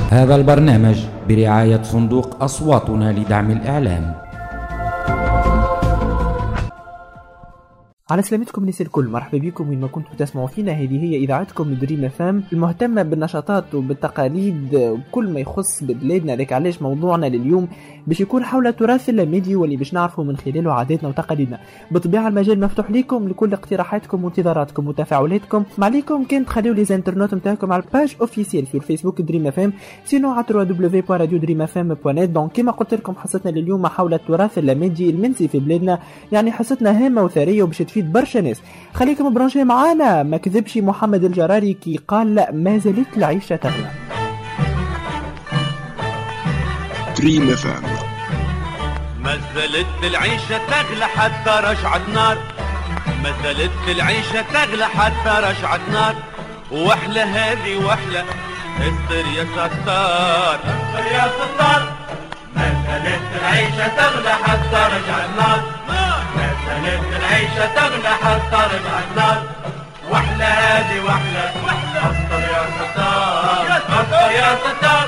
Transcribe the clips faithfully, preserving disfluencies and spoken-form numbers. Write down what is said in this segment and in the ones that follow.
هذا البرنامج برعاية صندوق أصواتنا لدعم الإعلام. على سلامتكم ناس الكل، مرحبا بكم وين ما كنتم تسمعوا فينا. هذه هي إذاعتكم دريم اف ام المهتمة بالنشاطات وبالتقاليد وكل ما يخص ببلادنا. لك علاش موضوعنا لليوم باش يكون حول التراث اللاميدي واللي باش نعرفوا من خلاله عاداتنا وتقاليدنا. بالطبيعة المجال مفتوح لكم لكل اقتراحاتكم وانتظاراتكم وتفاعلاتكم. ما عليكم كان تخليوا لي زانترنوت نتاعكم على الباج اوفيسيال في الفيسبوك دريم اف ام، سينو على دبليو دبليو بوان راديو دريم اف ام بوان نت. دونك كما قلت لكم حصتنا لليوم حول التراث اللاميدي المنسي في بلادنا، يعني حصتنا هامة وثرية وباش تفيد برشا ناس. خليكم برانشي معانا، ما كذبش محمد الجراري كي قال لا ما زالت العيشة تغلى. دريم اف ام. ما زالت العيشة تغلى حتى رجعت نار، ما زالت العيشة تغلى حتى رجعت نار، واحلى هذه واحلى استر يا ستار، استر يا ستار. ما زالت العيشة تغلى حتى رجعت نار، ما زالت العيشة تغلى حتى رجعت نار، واحلى هذه واحلى استر يا ستار، استر يا ستار.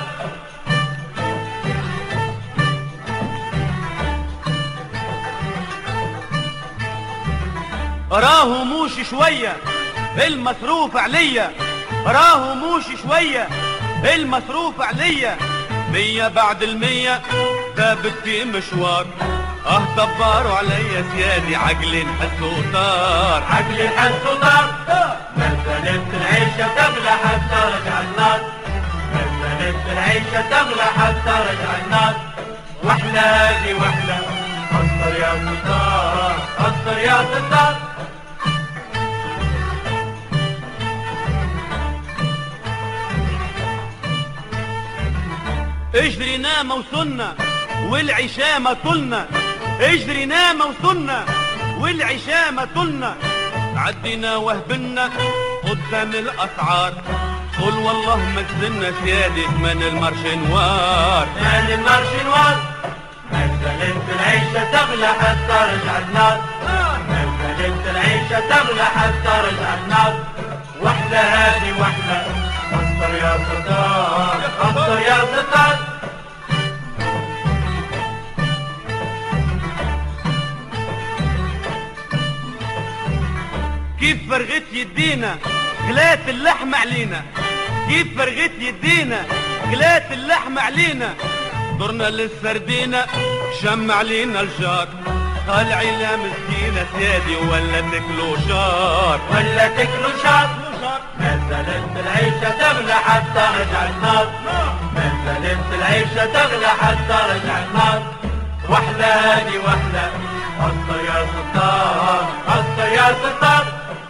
راهو موش شوية المصروف عليا، راهو موش شوية المصروف عليا، مية بعد المية ثابت في مشوار، اه دبروا عليا سيادي عقلي نحسو طار، عقلي نحسو طار. ما زالت العيشة تغلى حتى رجع النار، ما زالت العيشة تغلى حتى رجع النار، واحلى هذي واحلى استر يا ستار، استر يا ستار. اجرينا ما وصلنا والعشاء ما طلنا، اجرينا ما وصلنا والعشاء ما طلنا، عدينا وهبنا قدام الاسعار، قل والله ما زلنا سيادة من المارشنوار، من المارشنوار. ما زالت العيشة تغلى حتى رجع النار، ما زالت العيشة تغلى حتى رجع النار، واحلى هذه واحلى استر يا ستار، استر يا ستار. كيف فرغت يدينا غلات اللحم علينا، كيف فرغت يدينا غلات اللحم علينا، درنا للسردينة شم علينا الجار، قال عينا مسكينة سيادي ولا تكلو شار، ولا تكلو شار. ما زالت العيشة تغلى حتى رجع النار، ما زالت العيشة تغلى حتى رجع النار، واحلى هادي واحلى استر يا ستار، استر يا ستار.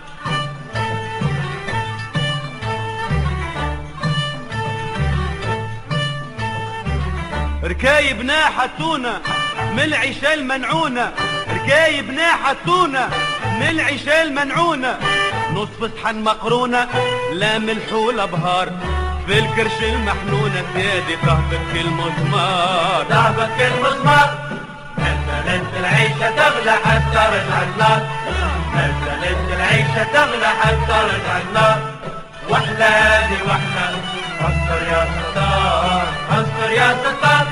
ركايبنا حطونا من العيشة المنعونة، ركايبنا حطونا من العيشة المنعونة، نصف صحن مقرونة لا ملح ولا بهار، في الكرش المحنونة سيادي تهبط كل مزمار، تهبط كل مزمار. ما زالت العيشة تغلى حتى رجع النار، ما زالت العيشة تغلى حتى رجع النار، واحلى هذه واحلى استر يا ستار، استر يا ستار.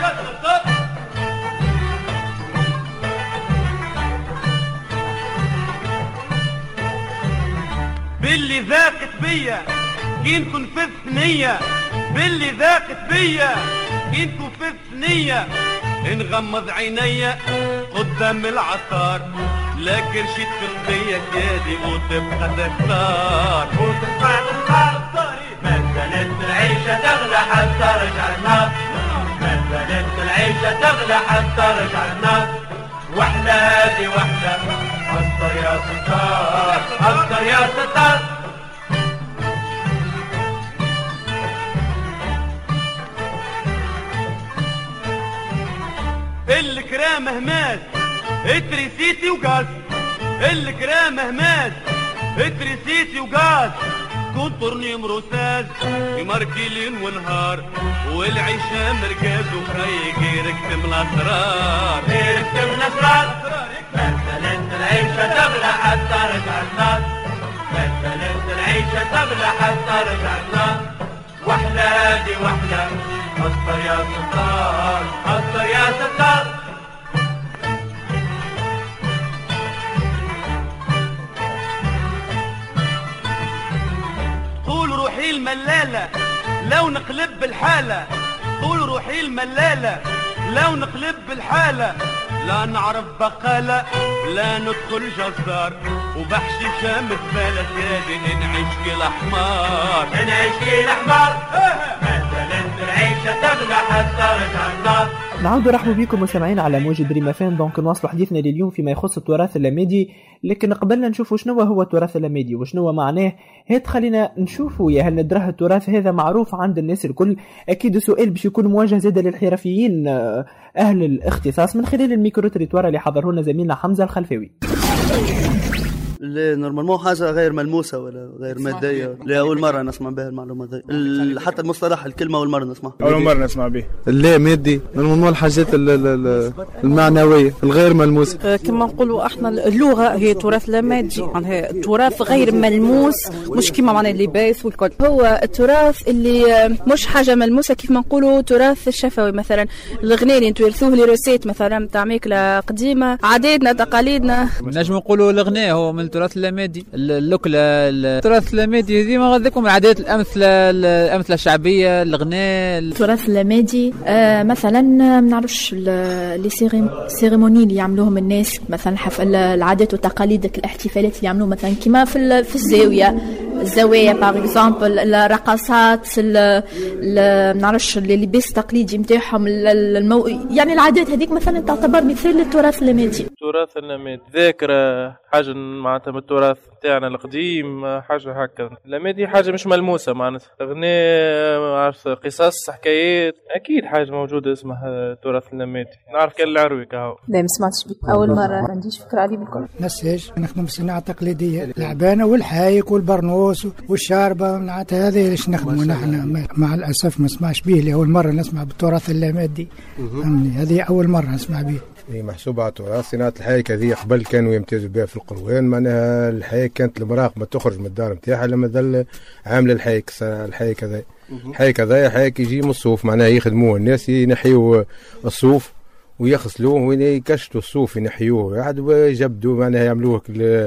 باللي ذاقت بيا كينكن في الثنية، باللي ذاقت بيا كينكن في الثنية، نغمض عينيا قدام العطار، لكن شيت في القضية سيادي وتبقى تختار، وتبقى تختار. ما زالت العيشة تغلى حتى رجع النار، ما زالت العيشة تغلى حتى رجع النار، واحلى هادي واحلى استر يا ستار، استر يا ستار. الكرام هماز اتريسيتي وقاز، الكرام هماز اتريسيتي وقاز، كنطرني مروساز يمركي ليل ونهار، والعيشة مركز وخيك يركتم الاسرار، يركتم الاسرار. ما زالت العيشة تغلى حتى رجع النار، ما زالت العيشة تغلى حتى رجع النار، واحلى هادي واحلى استر يا ستار استر يا ستار. قولوا روحي الملالة لو نقلب بالحالة، قولوا روحي الملالة لو نقلب بالحالة، لا نعرف بقالة لا ندخل جزار، وبحشي شامت بالك هادي نعيش كالحمار نعيش كالحمار. مثلا العيشة تبقى حتى رجع النار. نعود نرحب بكم مستمعين على موجة دريم اف ام. دونك نواصلوا حديثنا لليوم فيما يخص التراث اللامادي، لكن قبلنا نشوفوا شنو هو التراث اللامادي وشنو معناه. هات خلينا نشوفوا يا هل ندراه التراث هذا معروف عند الناس الكل. اكيد السؤال باش يكون موجه زاده للحرفيين اهل الاختصاص من خلال الميكرو تريتوار اللي حضره لنا زميلنا حمزه الخلفاوي. لا نورمالمون حاجه غير ملموسه ولا غير ماديه. لا اول مره نسمع بها المعلومه هذه، حتى المصطلح الكلمه اول مره نسمع اول مره نسمع به. لا مادي نورمالمون الحاجات المعنويه الغير ملموسه. كما نقولوا احنا اللغه هي تراث لا مادي، معناها تراث غير ملموس، مش كيما معناها اللباس والكل. هو التراث اللي مش حاجه ملموسه كيف ما نقولوا تراث الشفوي، مثلا الغناء اللي نتورثوه لي روسيت مثلا تاع ماكله قديمه، عاداتنا تقاليدنا. نجم نقولوا الغناء هو من التراث اللامادي. اللوكله التراث اللامادي ديما غاديكم العادات الامثله الامثله الشعبيه، الغناء. التراث اللامادي آه مثلا ما نعرفش لي سيريموني اللي يعملوهم الناس، مثلا حفل العادات والتقاليد، الاحتفالات اللي يعملوه مثلا كيما في في الزاويه الزوايا باغ اكزومبل، الرقصات، ما نعرفش اللباس التقليدي نتاعهم، المو... يعني العادات هذيك مثلا تعتبر مثال للتراث اللامادي. التراث اللامادي ذاكره حاجه معناتها من التراث تاعنا القديم، حاجه هكا. اللامادي حاجه مش ملموسه معناتها، اغنيه ما عرفت، قصص، حكايات، اكيد حاجه موجوده اسمها التراث اللامادي. نعرف كان العروي كهو. لا ما سمعتش بيه، اول مره، ما عنديش فكره عليه بالكل. نساج نخدم بالصناعه التقليديه، العبانه والحايك والبرنوس والشاربه، معناتها هذه اللي نخدموا نحن. مع الاسف ما سمعش به، اللي اول مره نسمع بالتراث اللامادي. هذه اول مره نسمع به. هي محسوبة على التراث. صناعة الحايك هذه قبل كانوا يمتازوا بها في القروان، معناها الحايك كانت المرأة ما تخرج من الدار نتاعها لما ظل عامل الحايك. الحايك هذا الحايك هذا حايك يجي من الصوف، معناها يخدموه الناس، ينحيوا الصوف ويغسلوه ويكشتوا الصوف ينحيوه بعد ويجبدوا، معناها يعملوه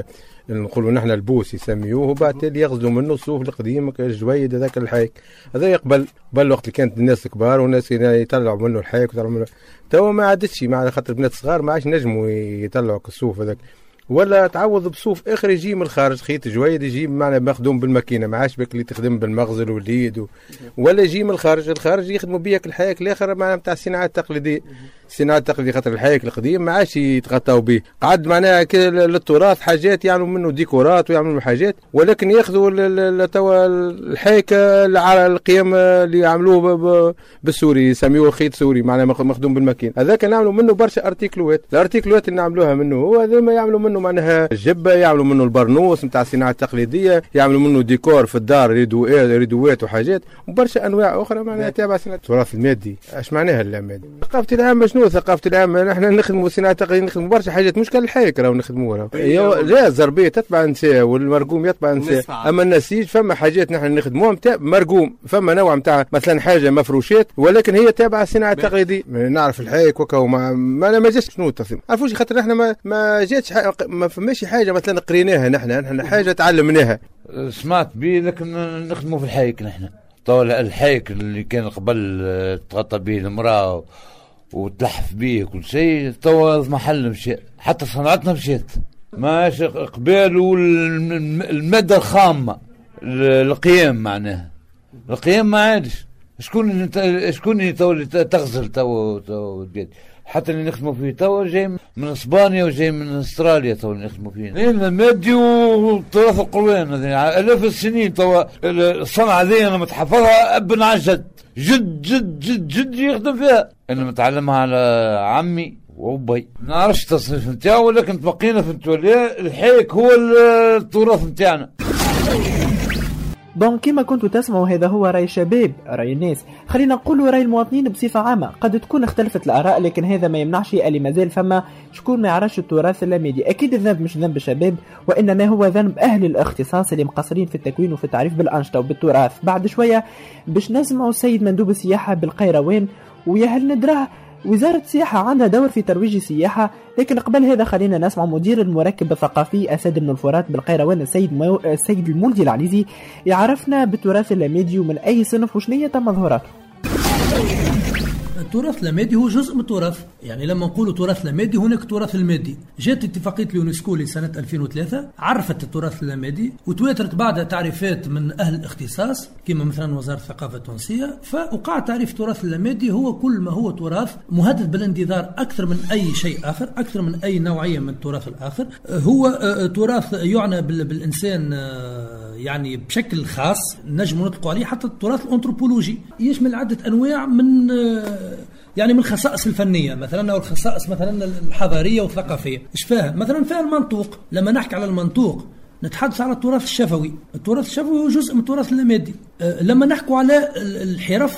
نقولوا نحن البوس يسميوه، وبعد تالي يغزلوا منه الصوف القديم الجويد هذاك الحايك. هذا يقبل قبل وقت اللي كانت الناس الكبار والناس يطلعوا منه الحايك ويطلعوا منه. تو ما عادتش، مع خاطر البنات الصغار ما عادش نجموا يطلعوا الصوف هذاك، ولا تعوض بصوف اخر يجي من الخارج، خيط جويد يجي معنا مخدوم بالماكينه، ما عادش بك اللي تخدم بالمغزل واليد و... ولا يجي من الخارج. الخارج يخدموا بيك الحايك الاخر معناها نتاع الصناعه التقليديه. الصناعه التقليديه خاطر الحايك القديم ما عادش يتغطاو به، قعد معناها للتراث حاجات يعملوا منه ديكورات ويعملوا حاجات، ولكن ياخذوا توا الحايك القيم اللي يعملوه بالسوري يسميوه خيط سوري، معناها مخدوم بالماكينه. هذاك نعملوا منه برشا ارتيكلوات. الارتيكلوات اللي نعملوها منه هو هذا ما يعملوا منه معناها الجبه، يعملوا منه البرنوس نتاع الصناعه التقليديه، يعملوا منه ديكور في الدار، ريدوات وحاجات وبرشا انواع اخرى معناها تابعه صناعه التراث المادي. اش معناها اللامادي؟ ثقافه العامه شنو ثقافه العامه؟ نحن نخدموا صناعه تقليديه، نخدموا برشا حاجات مش كالحايك راهو نخدموها. لا الزربيه تتبع نساء والمرقوم يتبع نساء، اما النسيج فما حاجات نحن نخدموها نتاع مرقوم، فما نوع نتاع مثلا حاجه مفروشات ولكن هي تابعه الصناعه التقليديه. نعرف الحايك وكاو ما ما, ما جاتش شنو التصميم، عرفوش خاطر نحن ما ما جاتش ما فماش حاجه مثلا قريناها نحن نحن حاجه تعلمناها. سمعت به لكن نخدموا في الحايك نحن. طول الحايك اللي كان قبل تغطى به المراه وتلحف به كل شيء، توا محل مشى، حتى صنعتنا مشيت ماش قبال. والماده الخامه القيام معناها القيام ما عادش. شكون شكون تو اللي تغزل تو تو حتى اللي نخدموا فيه تو جاي من اسبانيا وجاي من استراليا تو اللي نخدموا فيه. ايه المادي وتراث القروان هذه الاف السنين تو الصنعه هذه انا متحفظها ابن عن جد جد جد جد جد يخدم فيها. انا متعلمها على عمي وابي، ما نعرفش التصنيف نتاعو ولكن تبقينا في التوليه. الحيك هو التراث نتاعنا. دونك كما كنتوا تسمعوا هذا هو راي الشباب، راي الناس، خلينا نقولوا راي المواطنين بصفة عامة. قد تكون اختلفت الآراء لكن هذا ما يمنعش اللي مازال فما شكون ما يعرفش التراث اللامادي. أكيد الذنب مش ذنب الشباب وإنما هو ذنب أهل الاختصاص اللي مقصرين في التكوين وفي التعريف بالأنشطة وبالتراث. بعد شوية باش نسمعوا السيد مندوب السياحة بالقيروان ويا هل ندراه وزارة السياحة عندها دور في ترويج السياحة. لكن قبل هذا خلينا نسمع مدير المركب الثقافي أسد بن الفرات بالقيروان السيد مو... السيد المولدي العليزي يعرفنا بالتراث اللامادي ومن أي صنف وشنية مظهوراته. التراث اللامادي هو جزء من التراث، يعني لما نقولوا تراث لامادي هناك التراث المادي. جاءت اتفاقية اليونسكو لسنة ألفين وثلاثة عرفت التراث اللامادي وتواترت بعد تعريفات من أهل الاختصاص كما مثلا وزارة الثقافة التونسية. فوقع تعريف التراث اللامادي هو كل ما هو تراث مهدد بالاندثار أكثر من أي شيء آخر، أكثر من أي نوعية من التراث الآخر. هو تراث يعنى بالإنسان يعني بشكل خاص نجم نطلق عليه حتى التراث الأنثروبولوجي، يشمل عدة أنواع من يعني من الخصائص الفنية مثلا أو الخصائص مثلا الحضارية والثقافية. إيش فاهم؟ مثلا فيها المنطوق، لما نحكي على المنطوق نتحدث على التراث الشفوي. التراث الشفوي هو جزء من التراث اللامادي. أه لما نحكوا على الحرف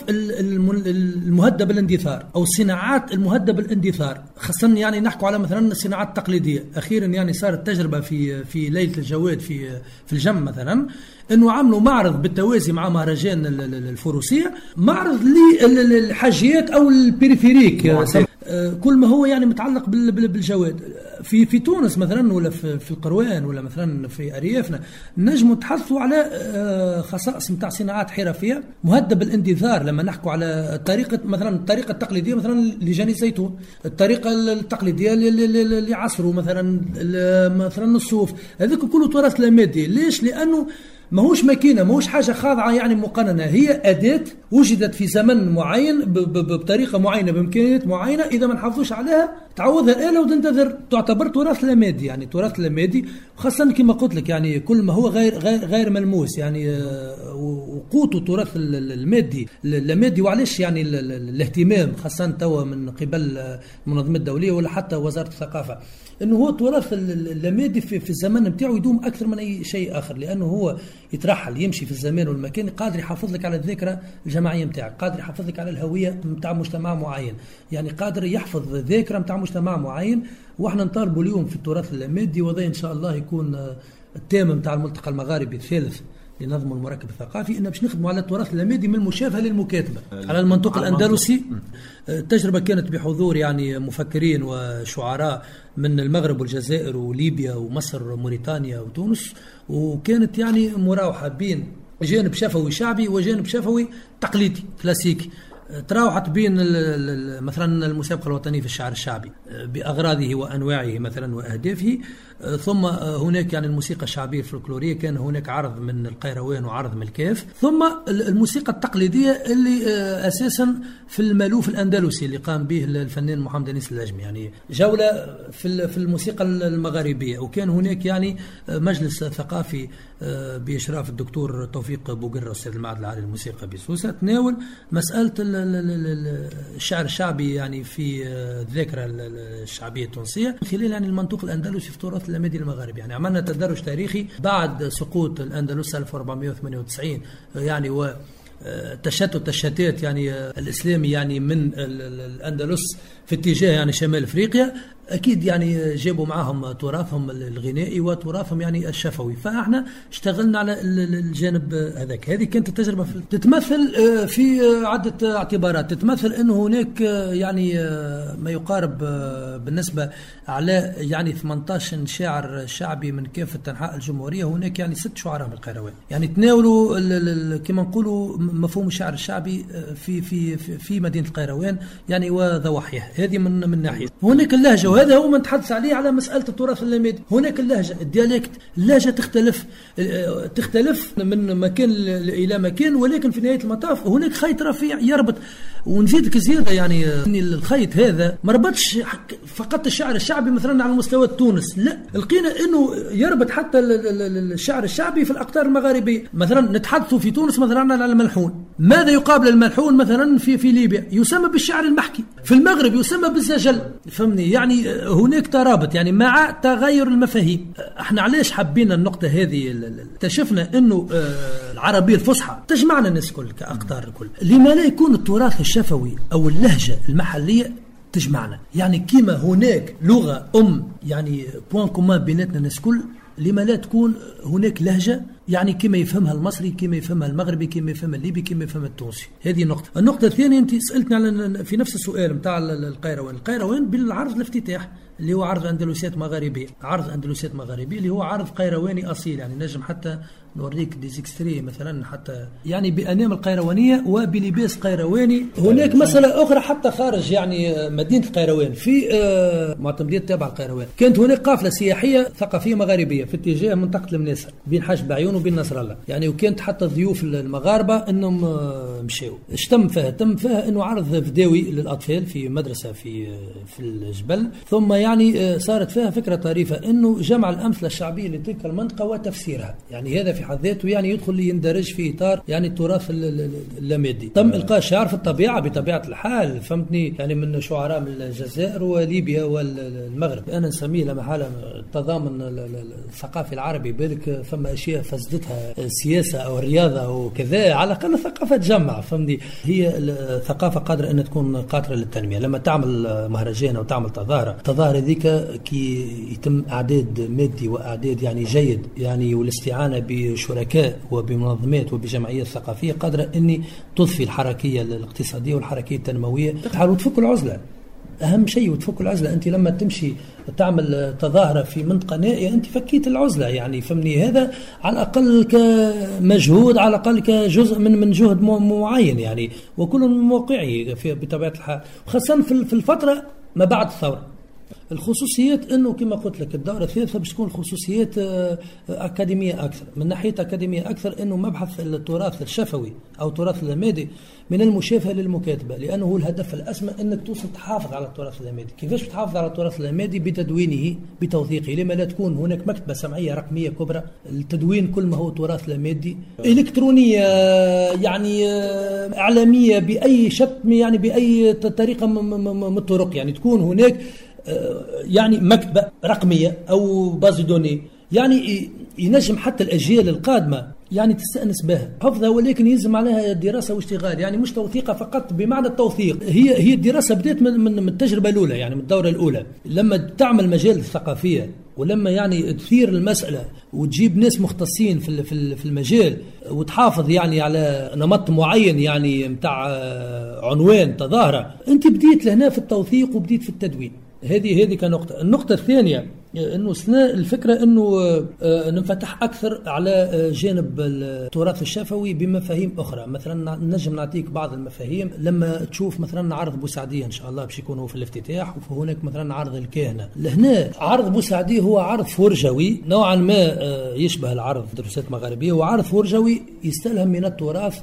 المهددة بالاندثار أو الصناعات المهددة بالاندثار، خاصة يعني نحكوا على مثلا الصناعات التقليدية. أخيرا يعني صارت تجربة في في ليلة الجواد في في الجم مثلا انه عملوا معرض بالتوازي مع مهرجان الفروسية، معرض للحاجيات او البريفيريك كل ما هو يعني متعلق بالجواد. في في تونس مثلا ولا في, في القروان ولا مثلا في اريافنا نجموا نتحدثوا على خصائص نتاع صناعات حرفيه مهدده بالاندثار. لما نحكوا على طريقه مثلا الطريقه التقليديه مثلا لجني الزيتون، الطريقه التقليديه لعصره مثلا مثلا الصوف، هذاك كله تراث لامادي. ليش؟ لانه ماهوش ماكينه، ماهوش حاجه خاضعه يعني مقننه، هي اداه وجدت في زمن معين بطريقه معينه بامكانيات معينه، اذا ما نحافظوش عليها تعوضها الاله وتنتظر، تعتبر تراث لامادي. يعني تراث لامادي خاصه كما قلت لك يعني كل ما هو غير غير غير ملموس، يعني وقوت التراث المادي اللامادي. وعلاش يعني الاهتمام خاصه توا من قبل المنظمه الدوليه ولا حتى وزاره الثقافه انه هو التراث اللامادي في, في الزمن نتاعو يدوم اكثر من اي شيء اخر، لانه هو يترحل يمشي في الزمان والمكان، قادر يحافظ لك على الذاكره الجماعيه نتاعك، قادر يحافظ لك على الهويه نتاع مجتمع معين، يعني قادر يحفظ ذاكره نتاع مجتمع معين. واحنا نطالبوا اليوم في التراث اللامادي، وهذا ان شاء الله يكون التيم نتاع الملتقى المغاربي الثالث لنظم المركب الثقافي، ان باش نخدموا على التراث اللامادي من المشافهه للمكاتبه على المنطوق الاندلسي. التجربه كانت بحضور يعني مفكرين وشعراء من المغرب والجزائر وليبيا ومصر وموريتانيا وتونس، وكانت يعني مراوحه بين جانب شفوي شعبي وجانب شفوي تقليدي كلاسيكي. تراوحت بين مثلا المسابقة الوطنية في الشعر الشعبي بأغراضه وأنواعه مثلا وأهدافه، ثم هناك يعني الموسيقى الشعبية الفلكلورية، كان هناك عرض من القيروان وعرض من الكاف، ثم الموسيقى التقليدية اللي أساسا في المالوف الأندلسي اللي قام به الفنان محمد أنيس العجمي، يعني جولة في في الموسيقى المغاربية. وكان هناك يعني مجلس ثقافي بإشراف الدكتور توفيق بوقرة أستاذ المعهد العالي للموسيقى بسوسة، تناول مسألة الشعر الشعبي يعني في الذاكرة الشعبية التونسية من خلال يعني المنطوق الأندلسي في التراث اللامادي المغربي. يعني عملنا تدرج تاريخي بعد سقوط الأندلس ألف وأربعمائة وثمانية وتسعين يعني و تشتت الشتات يعني الإسلامي يعني من الأندلس في اتجاه يعني شمال أفريقيا، أكيد يعني جابوا معهم تراثهم الغنائي وتراثهم يعني الشفوي. فإحنا اشتغلنا على الجانب هذاك. هذه كانت التجربة تتمثل في عدة اعتبارات. تتمثل أنه هناك يعني ما يقارب بالنسبة على يعني ثمانية عشر شاعر شعبي من كافة أنحاء الجمهورية، هناك يعني ست شعراء من القيروان يعني تناولوا كما نقولوا مفهوم الشعر الشعبي في في في مدينة القيروان يعني وضواحيها. هذه من من ناحية. هناك اللهجة، وهذا هو ما نتحدث عليه على مسألة التراث اللامادي. هناك اللهجة، الديالكت، اللهجة تختلف تختلف من مكان إلى مكان، ولكن في نهاية المطاف هناك خيط رفيع يربط. ونزيدك زيادة يعني الخيط هذا ما ربطش فقط الشعر الشعبي مثلا على مستوى تونس، لا، لقينا انه يربط حتى الشعر الشعبي في الأقطار المغاربية. مثلا نتحدثوا في تونس مثلا على الملحون، ماذا يقابل الملحون مثلا في في ليبيا؟ يسمى بالشعر المحكي. في المغرب يسمى بالزجل. فهمني؟ يعني هناك ترابط يعني مع تغير المفاهيم. احنا علاش حبينا النقطة هذه؟ اكتشفنا انه العربية الفصحى تجمعنا الناس كل كأقطار الكل. لما لا يكون التراث الشفوي او اللهجة المحلية تجمعنا؟ يعني كيما هناك لغة ام يعني بوان كومان بيناتنا الناس كل، لما لا تكون هناك لهجة يعني كما يفهمها المصري، كما يفهمها المغربي، كما يفهمها الليبي، كما يفهمها التونسي. هذه النقطة. النقطة الثانية أنت سألتني على في نفس السؤال متاع القيروان. القيروان بالعرض الافتتاح اللي هو عرض أندلسيات مغاربية، عرض أندلسيات مغاربية اللي هو عرض قيرواني أصيل. يعني نجم حتى نوريك ديزيكستري مثلا حتى يعني بأنام القيروانية وبلباس قيرواني. هناك مسألة أخرى حتى خارج يعني مدينة القيروان في آه معتمدية تابع القيروان، كانت هناك قافلة سياحية ثقافية مغاربية في اتجاه منطقة المناسة بين حاج بعيون وبين نصر الله يعني، وكانت حتى الضيوف المغاربة انهم آه مشاو. اش تم فيها؟ تم فيها انه عرض فيديوي للأطفال في مدرسة في في الجبل، ثم يعني آه صارت فيها فكرة طريفة انه جمع الأمثلة الشعبية لتلك المنطقة وتفسيرها. يعني هذا في حد ذاته يعني يدخل يندرج في اطار يعني التراث اللامادي. تم القاء شعر في الطبيعه بطبيعه الحال، فهمتني؟ يعني من شعراء من الجزائر وليبيا والمغرب. انا نسميه لما حاله التضامن الثقافي العربي، بالك ثم اشياء فسدتها السياسه او الرياضه وكذا، على الاقل الثقافه تجمع، فهمتني؟ هي الثقافه قادره ان تكون قاطره للتنميه. لما تعمل مهرجان او تعمل تظاهره، التظاهره ذيك كي يتم اعداد مادي واعداد يعني جيد يعني، والاستعانه بشركاء وبمنظمات وبجمعيات ثقافية قادرة أني تضفي الحركية الاقتصادية والحركية التنموية وتفك العزلة. أهم شيء وتفك العزلة. أنت لما تمشي تعمل تظاهرة في منطقة نائية أنت فكيت العزلة يعني، فهمني؟ هذا على الأقل كمجهود، على الأقل كجزء من من جهد معين يعني، وكل موقعي بطبيعة الحال، خاصة في الفترة ما بعد الثورة. الخصوصيات انه كما قلت لك الدوره الثالثه باش تكون خصوصيات اكاديميه اكثر، من ناحيه اكاديميه اكثر انه مبحث التراث الشفوي او التراث اللامادي من المشافهه للمكاتبه، لانه هو الهدف الاسمى انك توصل تحافظ على التراث اللامادي. كيفاش تحافظ على التراث اللامادي؟ بتدوينه بتوثيقه. لما لا تكون هناك مكتبه سمعيه رقميه كبرى التدوين كل ما هو تراث لامادي، الكترونيه يعني اعلاميه باي شكل يعني باي طريقه من الطرق، يعني تكون هناك يعني مكتبة رقمية أو بازي دوني يعني ينجم حتى الأجيال القادمة يعني تستأنس بها حفظها، ولكن يلزم عليها دراسة واشتغال، يعني مش توثيقها فقط بمعنى التوثيق. هي هي الدراسة بدأت من, من, من التجربة الأولى يعني من الدورة الأولى، لما تعمل مجال الثقافية ولما يعني تثير المسألة وتجيب ناس مختصين في في المجال وتحافظ يعني على نمط معين يعني متاع عنوان تظاهرة، أنت بديت لهنا في التوثيق وبديت في التدوين. هذه هذه كنقطة. النقطة الثانية انه الفكرة انه ننفتح اكثر على جانب التراث الشفوي بمفاهيم اخرى. مثلا نجم نعطيك بعض المفاهيم لما تشوف مثلا عرض بوسعدية ان شاء الله باش يكون في الافتتاح، وهناك مثلا عرض الكهنة. لهنا عرض بوسعدية هو عرض فرجوي نوعا ما يشبه العرض دراسات مغاربية، وعرض فرجوي يستلهم من التراث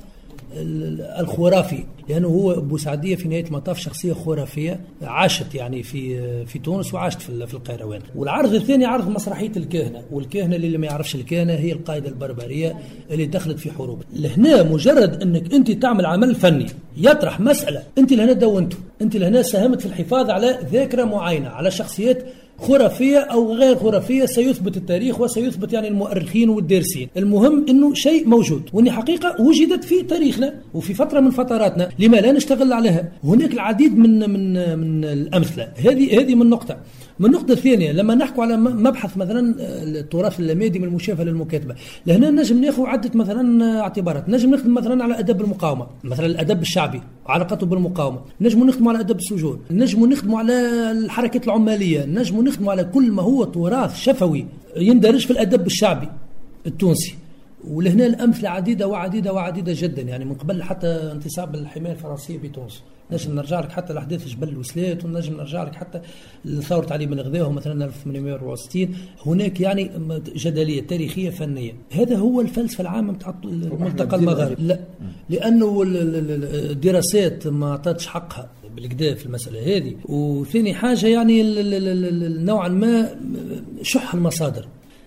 الخرافي، لأنه هو بوسعدية في نهاية المطاف شخصية خرافية عاشت يعني في في تونس وعاشت في في القيروان. والعرض الثاني عرض مسرحية الكهنة، والكهنة اللي ما يعرفش الكهنة هي القائدة البربرية اللي دخلت في حروب. لهنا مجرد أنك أنت تعمل عمل فني يطرح مسألة، أنت لهنا دونته، أنت لهنا ساهمت في الحفاظ على ذاكرة معينة، على شخصيات خرافية أو غير خرافية سيثبت التاريخ وسيثبت يعني المؤرخين والدارسين. المهم أنه شيء موجود وأن حقيقة وجدت في تاريخنا وفي فترة من فتراتنا، لما لا نشتغل عليها؟ هناك العديد من من من الأمثلة. هذه هذه من نقطة. من النقطة الثانية لما نحكي على مبحث مثلا التراث اللامادي من المشافهة للمكاتبة، لهنا نجم ناخذ عدة مثلا اعتبارات. نجم نخدم مثلا على أدب المقاومة، مثلا الأدب الشعبي علاقته بالمقاومة، نجم نخدم على أدب السجون، نجم نخدم على الحركات العمالية، نجم نخدم على كل ما هو تراث شفوي يندرج في الأدب الشعبي التونسي. ولهنا الأمثلة عديدة وعديدة وعديدة جدا، يعني من قبل حتى انتصاب الحماية الفرنسية بتونس. نجم نرجع لك حتى لأحداث جبل الوسلات، ونجم نرجع لك حتى لثورة علي بن غذاء مثلا ألف وثمانمائة وأربعة وستين. هناك يعني جدلية تاريخية فنية. هذا هو الفلسفة العامة بتاع الملتقى المغاربي. لا، لأنه الدراسات ما اعطتش حقها بالكدا في المسألة هذه. وثاني حاجة يعني نوعا ما شح المصادر.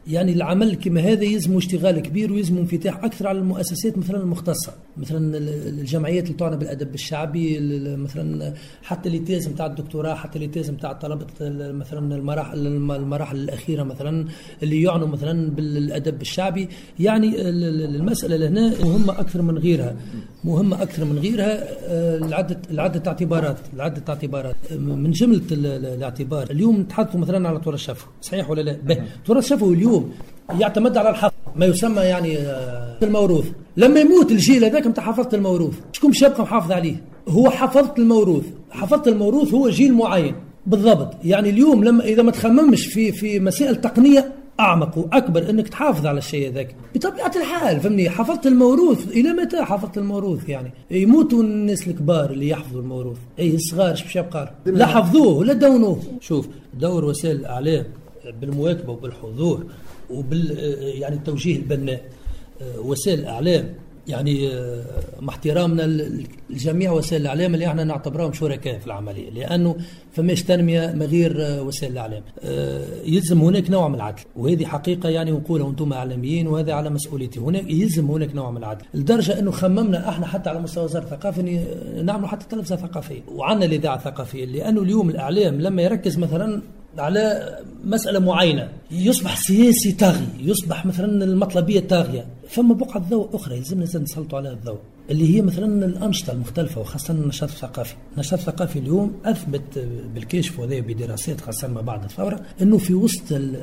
يعني العمل كما هذا يلزم اشتغال كبير ويلزم انفتاح اكثر على المؤسسات مثلا المختصه، مثلا الجمعيات اللي تعنى بالادب الشعبي، مثلا حتى اللي تلزم تاع الدكتوراه، حتى اللي تلزم تاع طلبه مثلا المراحل المراحل الاخيره مثلا اللي يعنوا مثلا بالادب الشعبي. يعني المساله لهنا مهمه اكثر من غيرها، مهمه اكثر من غيرها العده العده اعتبارات العده اعتبارات من جمله الاعتبار. اليوم نتحدثوا مثلا على تراث الشفوي، صحيح ولا لا؟ به تراث الشفوي اليوم يعتمد على الحفظ، ما يسمى يعني الموروث. لما يموت الجيل هذاك نتاع حفظة الموروث، شكون باش يبقى محافظ عليه؟ هو حفظة الموروث. حفظة الموروث هو جيل معين بالضبط. يعني اليوم لما اذا ما تخممش في في مسائل تقنيه اعمق واكبر انك تحافظ على الشيء هذاك بطبيعه الحال، فهمني؟ حفظت الموروث الى متى حفظت الموروث؟ يعني يموتوا الناس الكبار اللي يحفظوا الموروث، اي الصغار ايش باش يبقى؟ لا حفظوه ولا دونوه. شوف دور وسائل الاعلام بالمواكبه وبالحضور وبال يعني التوجيه البناء. وسائل الاعلام يعني مع احترامنا لجميع وسائل الاعلام اللي احنا نعتبرهم شركاء في العمليه، لانه فماش تنميه من غير وسائل الاعلام. يلزم هناك نوع من العدل، وهذه حقيقه يعني نقولها وانتم اعلاميين وهذا على مسؤوليتي. هناك يلزم هناك نوع من العدل لدرجه انه خممنا احنا حتى على مستوى وزاره الثقافه نعملوا حتى تلفزه ثقافيه وعندنا الاذاعه الثقافيه، لانه اليوم الاعلام لما يركز مثلا على مسألة معينة يصبح سياسي طاغي، يصبح مثلا المطلبية طاغية، فما بقعة ضوء أخرى يلزمنا نسلطوا عليها الضوء اللي هي مثلا الأنشطة المختلفة وخاصة النشاط الثقافي. النشاط الثقافي اليوم أثبت بالكشف وذي بدراسات خاصة ما بعد الثورة أنه في وسط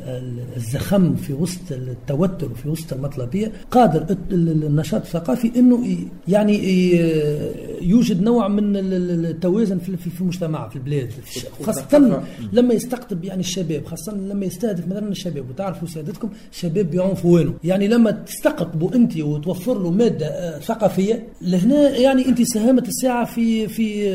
الزخم، في وسط التوتر وفي وسط المطلبية قادر النشاط الثقافي أنه يعني يوجد نوع من التوازن في المجتمع في البلاد، خاصة لما يستقطب يعني الشباب، خاصة لما يستهدف مثلا الشباب. وتعرفوا سيادتكم الشباب بيعنفوا وينه، يعني لما تستقطبوا أنت وتوفر له مادة ثقافية لهنا يعني انت ساهمت الساعه في في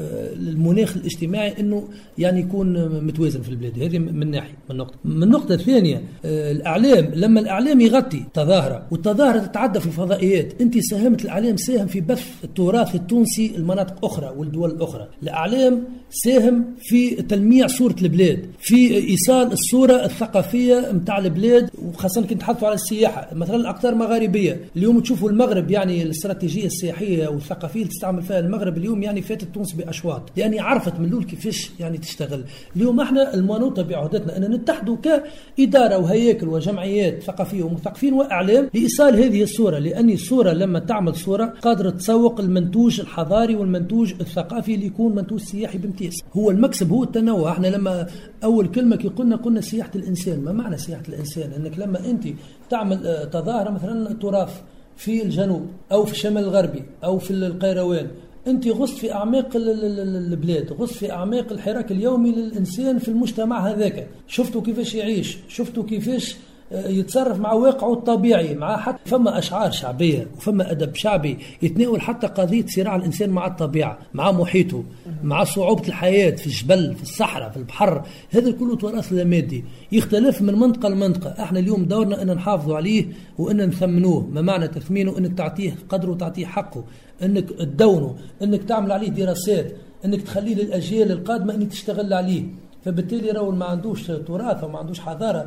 المناخ الاجتماعي انه يعني يكون متوازن في البلاد. هذه من ناحيه، من نقطه. من النقطه الثانيه الاعلام، لما الاعلام يغطي تظاهره والتظاهره تتعدى في الفضائيات، انت ساهمت الاعلام ساهم في بث التراث التونسي المناطق اخرى والدول الاخرى. الاعلام ساهم في تلميع صوره البلاد، في ايصال الصوره الثقافيه نتاع البلاد، وخاصه كنت تحدثوا على السياحه مثلا الاقطار المغاربيه. اليوم تشوفوا المغرب يعني الاستراتيجيه السياحيه والثقافيه اللي تستعمل فيها المغرب اليوم يعني فاتت تونس باشواط، لاني يعني عرفت من الاول كيفاش يعني تشتغل. اليوم احنا المنوطه بعهدتنا ان نتحدوا كاداره وهياكل وجمعيات ثقافيه ومثقفين واعلام لايصال هذه الصوره، لان الصوره لما تعمل صوره قادره تسوق المنتوج الحضاري والمنتوج الثقافي اللي يكون منتوج سياحي بامتياز. هو المكسب هو التنوع. احنا لما اول كلمه كي قلنا قلنا سياحه الانسان. ما معنى سياحه الانسان؟ انك لما انت تعمل تظاهره مثلا تراث في الجنوب أو في الشمال الغربي أو في القيروان، أنت غصت في أعماق البلاد، غصت في أعماق الحراك اليومي للإنسان في المجتمع هذاك، شفتوا كيفاش يعيش، شفتوا كيفاش يتصرف مع واقعه الطبيعي، مع حتى فما أشعار شعبية وفما أدب شعبي يتناول حتى قضية صراع الإنسان مع الطبيعة، مع محيطه، مع صعوبة الحياة في الجبل، في الصحراء، في البحر. هذا كله تراث لا مادي يختلف من منطقة لمنطقة. احنا اليوم دورنا أن نحافظوا عليه وأن نثمنوه. ما معنى تثمينه؟ أنك تعطيه قدره وتعطيه حقه، أنك تدونه، أنك تعمل عليه دراسات، أنك تخليه للأجيال القادمة أن تشتغل عليه. فبالتالي راهو ما عندوش تراث وما عندوش حضاره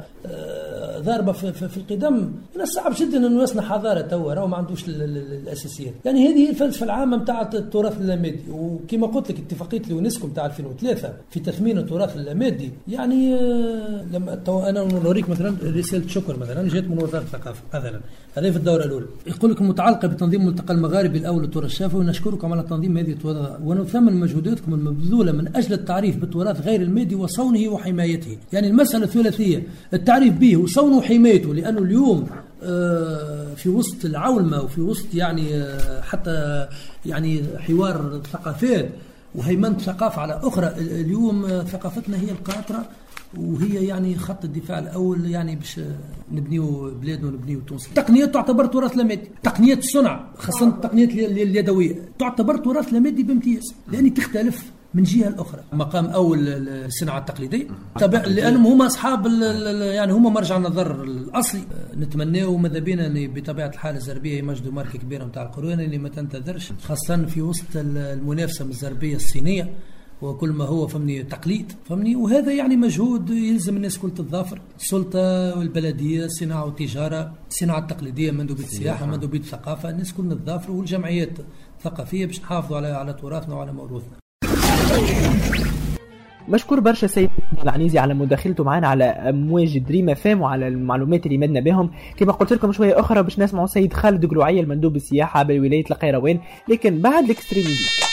آه ضاربه في, في, في القدم. من الصعب جدا انه يصنع حضاره توا، راهو ما عندوش الاساسيات. يعني هذه هي الفلسفه العامه نتاع التراث اللامادي. وكما قلت لك اتفاقيه اليونسكو نتاع ألفين وثلاثة في تثمين التراث اللامادي، يعني آه لما توا انا نوريك مثلا رساله شكر مثلا جات من وزاره الثقافه مثلا، هذه في الدوره الاولى يقول لكم متعلقه بتنظيم ملتقى المغاربي الاول للتراث الشفوي، ونشكركم على تنظيم هذه التراث ونثمن مجهوداتكم المبذوله من اجل التعريف بالتراث غير المادي وصونه وحمايته. يعني المسألة الثلاثية، التعريف به وصونه وحمايته، لأنه اليوم في وسط العولمة وفي وسط يعني حتى يعني حوار الثقافات وهيمنة الثقافة على أخرى، اليوم ثقافتنا هي القاطرة وهي يعني خط الدفاع الأول يعني باش نبنيو بلادنا ونبنيو تونس. التقنيات تعتبر تراث لا مادي، تقنيات الصنع خاصة التقنيات اليدوية تعتبر تراث لا مادي بامتياز، لأن تختلف من جهة الأخرى. مقام أول الصناعة التقليدية طبعا لأنهم هم أصحاب يعني هم مرجع النظر الأصلي. نتمناه ماذا بينا أن بطبيعة الحال الزربية يمجدوا ماركة كبيرة متاع القرون اللي ما تنتظرش، خاصة في وسط المنافسة من الزربية الصينية وكل ما هو فهمني تقليد فهمني، وهذا يعني مجهود يلزم الناس كل تتضافر، السلطة والبلدية، الصناعة والتجارة، الصناعة التقليدية، مندوبية السياحة، مندوبية الثقافة، الناس كل نتضافروا، والجمعيات الثقافية باش نحافظوا على على تراثنا وعلى موروثنا. مشكور برشا سيد العنيزي على مداخلته معنا على امواج دريم فام وعلى المعلومات اللي مدنا بهم. كما قلت لكم شويه اخرى باش نسمعوا سيد خالد قلوعيه المندوب السياحه بولايه القيروان، لكن بعد الاكستريم ميوزيك.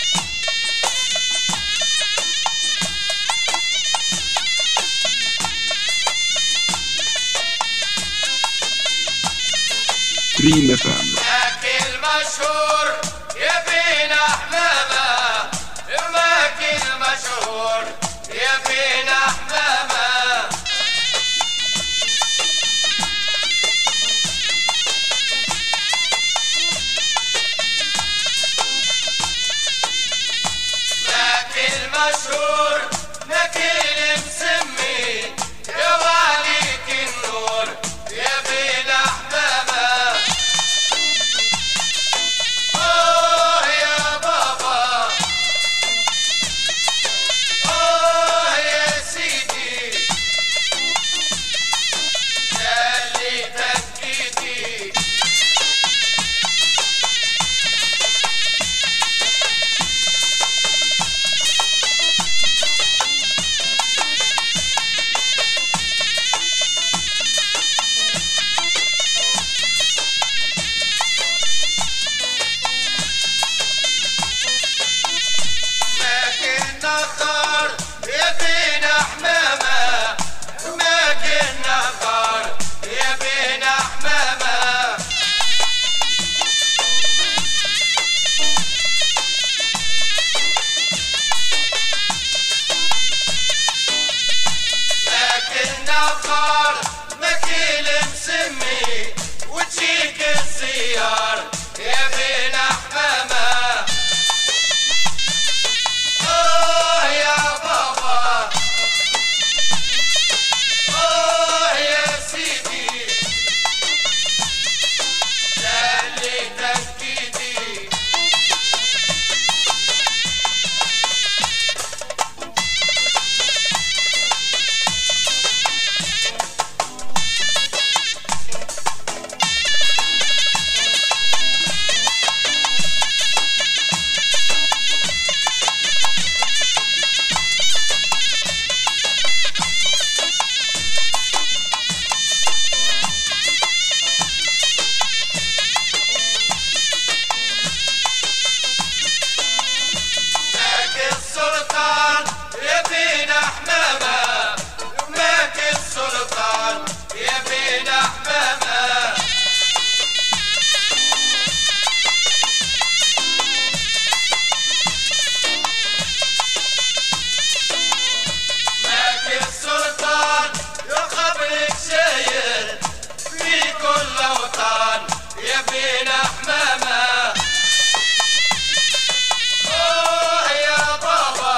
دريم فام اكل مشهور يا بينا حمامه، ماكل مشهور يا بينا حمامه، ماكل مشهور ماكل مسمي يا وعليك النور يا بينا حمامه. اوه يا بابا، اوه يا سيدي، يا اللي تنكيدي، ماكن نخار يا بينا حمامة، ماكن نخار يا بينا حمامة، ماكن نخار ماكل مسمي وتجيك السيار يا بينا حمامة. اوه يا بابا، اوه يا سيدي، يا اللي تنكيدي، ماكل سلطان يا بينا حمامة، ماكل سلطان يا بينا حمامة، ماكل سلطان يا خبرك شاير في كل اوطان يا بينا حمامة. اوه يا بابا،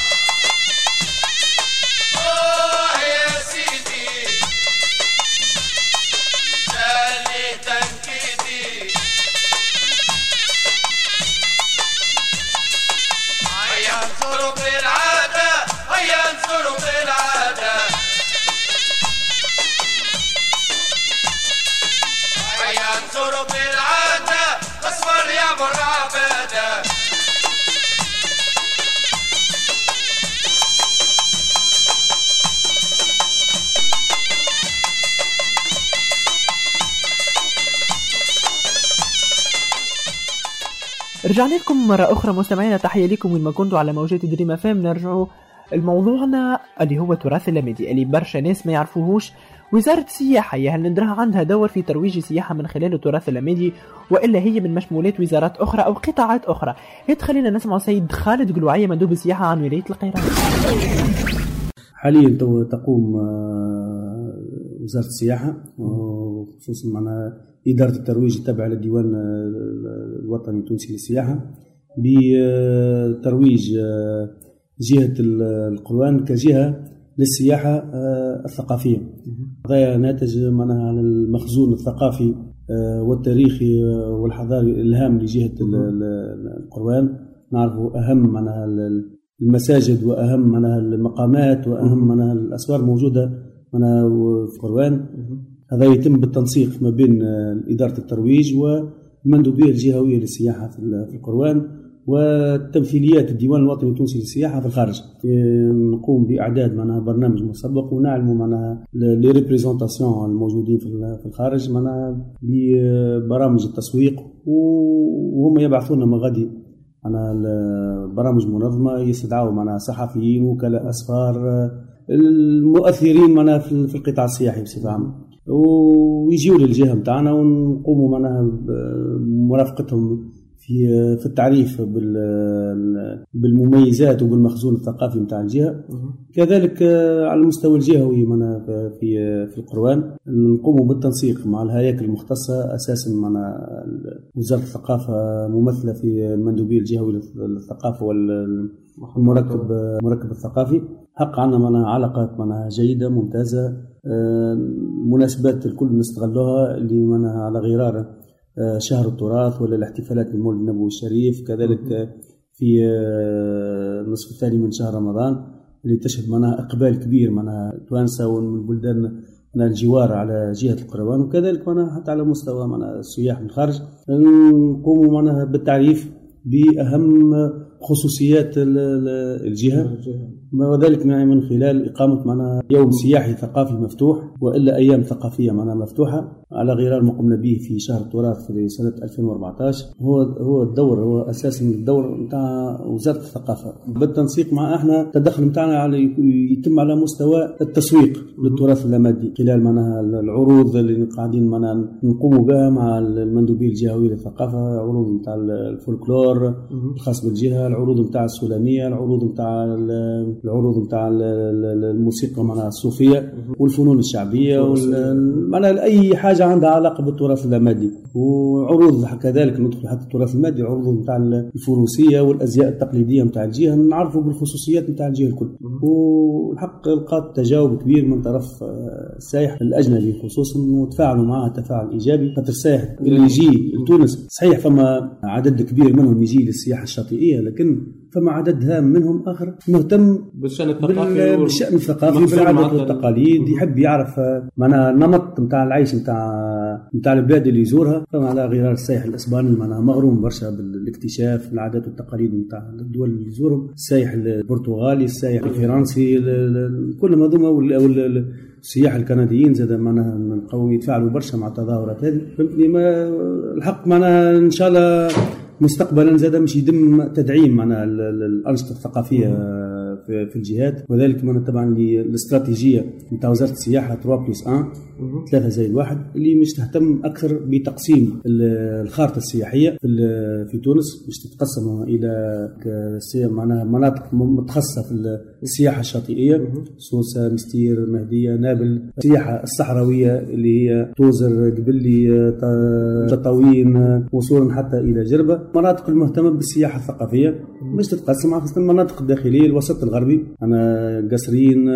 اوه يا سيدي، يا اللي تنكيدي، هيا انصروا بالعادة، هيا انصروا بالعادة، هيا انصروا بالعادة، اصفر يا مر عبادة. رجعنا لكم مرة أخرى مستمعينا، تحية لكم وين ما كنتوا على موجات دريم فام. نرجعوا الموضوعنا اللي هو تراث اللامادي اللي برشا ناس ما يعرفوهوش. وزارة السياحة يا هل ندرها عندها دور في ترويج السياحة من خلال التراث اللامادي، وإلا هي من مشمولات وزارات أخرى أو قطاعات أخرى؟ خلينا نسمع سيد خالد قلوعية مندوب السياحة عن ولاية القيروان. حاليا تقوم وزارة السياحة وخصوصا معنا إدارة الترويج التابعة للديوان الوطني التونسي للسياحة بترويج جهة القروان كجهة للسياحة الثقافية. هذا ناتج معناها على المخزون الثقافي والتاريخي والحضاري الهام لجهة القروان. نعرفوا أهم معناها المساجد واهم منها المقامات واهم منها الاسوار موجوده منها في قروان. هذا يتم بالتنسيق ما بين اداره الترويج والمندوبيه الجهويه للسياحه في القروان والتمثيليات الديوان الوطني التونسي للسياحه في الخارج. نقوم باعداد معناها برنامج مسبق ونعلموا معناها لي ريبريزونطاسيون الموجودين في الخارج معناها ببرامج التسويق، وهم يبعثون مغادي معناها برامج منظمه يستدعوا معناها صحفيين وكلاء اسفار المؤثرين معناها في القطاع السياحي بصفه عامه، ويجيوا للجهه نتاعنا ونقوموا معناها بمرافقتهم في في التعريف بالمميزات وبالمخزون الثقافي نتاع الجهه. كذلك على المستوى الجهوي معناها في في القروان نقوموا بالتنسيق مع الهياكل المختصه، اساسا معناها وزاره الثقافه ممثله في المندوبيه الجهوي للثقافه والمركب المركب الثقافي. حق عندنا معناها علاقات معناها جيده ممتازه، مناسبات الكل نستغلوها اللي معناها على غرار شهر التراث ولا الاحتفالات بالمولد النبوي الشريف، كذلك في النصف الثاني من شهر رمضان اللي تشهد معناها اقبال كبير معناها توانسه ومن البلدان من الجوار على جهه القروان، وكذلك معناها حتى على مستوى معناها السياح من الخارج. نقوم معناها بالتعريف باهم خصوصيات الجهه، وذلك من خلال إقامة معنا يوم سياحي ثقافي مفتوح وإلا أيام ثقافية معنا مفتوحة على غرار ما قمنا به في شهر التراث في سنة ألفين وأربعة عشر. هو هو الدور هو أساسا الدور نتاع وزارة الثقافة بالتنسيق مع احنا التدخل نتاعنا على يتم على مستوى التسويق للتراث اللامادي خلال معناها العروض اللي قاعدين معنا نقوم بها مع المندوبية الجهوية للثقافة، عروض نتاع الفولكلور الخاص بالجهة، العروض نتاع السلامية، العروض نتاع العروض نتاع الموسيقى معناها الصوفيه والفنون الشعبيه معناها اي حاجه عندها علاقه بالتراث اللامادي، وعروض كذلك ندخل حتى التراث المادي، عروض نتاع الفروسيه والازياء التقليديه نتاع الجهه، نعرفوا بالخصوصيات نتاع الجهه الكل. والحق لقات تجاوب كبير من طرف السائح الاجنبي خصوصا، وتفاعلوا معها تفاعل ايجابي. خاطر السائح اللي يجي لتونس صحيح فما عدد كبير منهم يجي للسياحه الشاطئيه، لكن فما عدد هام منهم اخر مهتم بالشأن الثقافي بالشأن الثقافي بالعادات والتقاليد، يحب يعرف معناها النمط نتاع العيش نتاع نتاع البلاد اللي يزورها. فما على غرار السائح الاسباني معناها مغروم برشا بالاكتشاف العادات والتقاليد نتاع الدول اللي يزورهم، السائح البرتغالي، السائح الفرنسي، كل ما هذوما السياح الكنديين زاد معناها من قوم يتفاعلوا برشا مع التظاهرات هذه. فهمتني ما الحق معناها ان شاء الله مستقبلا زاد مش يتم تدعيم معناها الأنشطة الثقافية في الجهات، وذلك من تبعا للاستراتيجية نتاع وزارة السياحة ثلاثة بلس واحد ثلاثة زائد واحد اللي مش تهتم أكثر بتقسيم الخارطة السياحية في في تونس، مش تتقسم إلى معناها مناطق متخصصة في السياحة الشاطئية، سوسة، مستير، مهدية، نابل، السياحة الصحراوية اللي هي توزر، قبلي، تطاوين، وصولا حتى إلى جربة، مناطق المهتمة بالسياحة الثقافية مش تتقسم على المناطق الداخلية الوسط الغربي، أنا قصرين،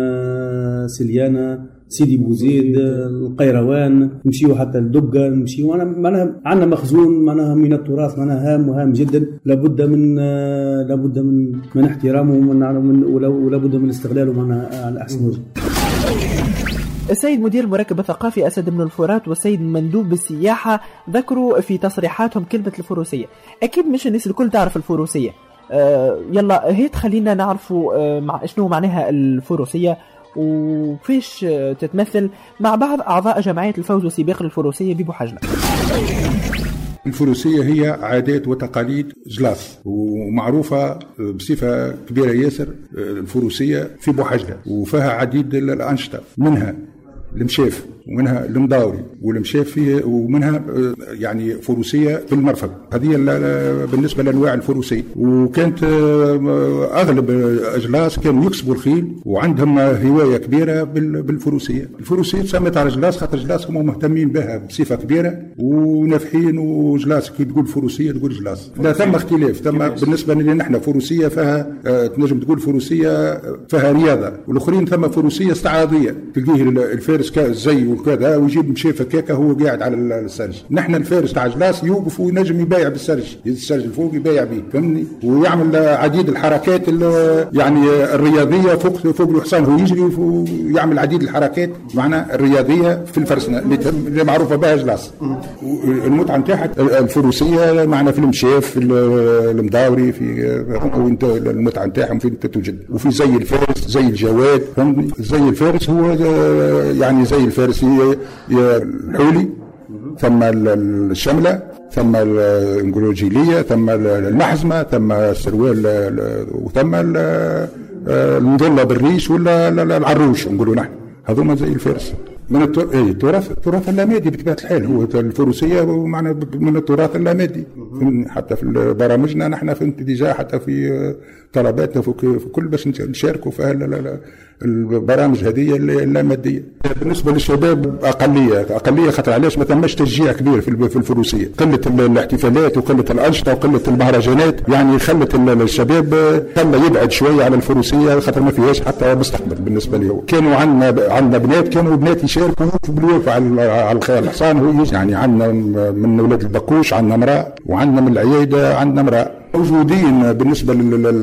سليانة، سيدي بوزيد، القيروان، نمشيو حتى الدقة، نمشيو معناها عندنا مخزون معناها من التراث معناها هام وهام جدا، لابد من لابد من من احترامه ومن ولابد من استغلاله معناها على أحسن وجه. السيد مدير المركب الثقافي أسد بن الفرات والسيد مندوب بالسياحة ذكروا في تصريحاتهم كلمة الفروسية. أكيد مش الناس الكل تعرف الفروسية، آه يلا هي تخلينا نعرفوا آه مع شنو معناها الفروسية وكيفاش آه تتمثل مع بعض أعضاء جمعية الفوز وسباق الفروسية ببوحجلة. الفروسية هي عادات وتقاليد جلاس ومعروفة بصفة كبيرة ياسر الفروسية في بوحجلة، وفيها عديد الأنشطة، منها المشاف ومنها المداوري والمشاف فيه، ومنها يعني فروسية في المرفق. هذه بالنسبة لأنواع الفروسية. وكانت أغلب أجلاس كانوا يكسبوا الخيل وعندهم هواية كبيرة بالفروسية. الفروسية تسمت على جلاس خاطر جلاس هم مهتمين بها بصفة كبيرة ونافحين، وجلاس كي تقول فروسية تقول جلاس. لا ثم اختلاف، ثم بالنسبة لنا نحن فروسية فيها تنجم تقول فروسية فيها رياضة، والآخرين ثم فروسية استعراضية، تلقيه الفارس زي وكذا، ويجيب مشيف هكاكا هو قاعد على السرج. نحن الفارس تاع جلاس يوقف وينجم يبايع بالسرج، السرج الفوق يبايع به، فهمني؟ ويعمل عديد الحركات يعني الرياضيه فوق فوق الحصان، هو يجري ويعمل عديد الحركات معنا الرياضيه في الفرسنه اللي معروفه بها جلاس. المتعه نتاعها الفروسيه معنا في المشاف، في المداوري، في وانت المتعه نتاعهم في توجد، وفي زي الفارس زي الجواد، فهمني؟ زي الفارس هو يعني زي الفارس الحولي، ثم الشمله، ثم الانجلوجيليه، ثم المحزمه، ثم السروال، وثم المظله بالريش ولا العروش نقولوا نحن، هذوما زي الفارس. من التراث التراث اللامادي بطبيعه الحال، هو الفروسيه معنا من التراث اللامادي. حتى في برامجنا نحن في ديجا، حتى في طلباتنا في كل باش نشاركوا في البرامج هذه اللاماديه. بالنسبه للشباب اقليه اقليه خاطر علاش ما ثماش تشجيع كبير في الفروسيه، قله الاحتفالات وقله الانشطه وقله المهرجانات يعني خلت الشباب خلى يبعد شويه على الفروسيه خاطر ما فيهاش حتى مستقبل بالنسبه له. كانوا عندنا عندنا بنات كانوا بنات يشاركوا بالوقفه على على الحصان، هو يعني عندنا من اولاد البكوش عندنا امراه، وعندنا من العياده عندنا امراه موجودين. بالنسبه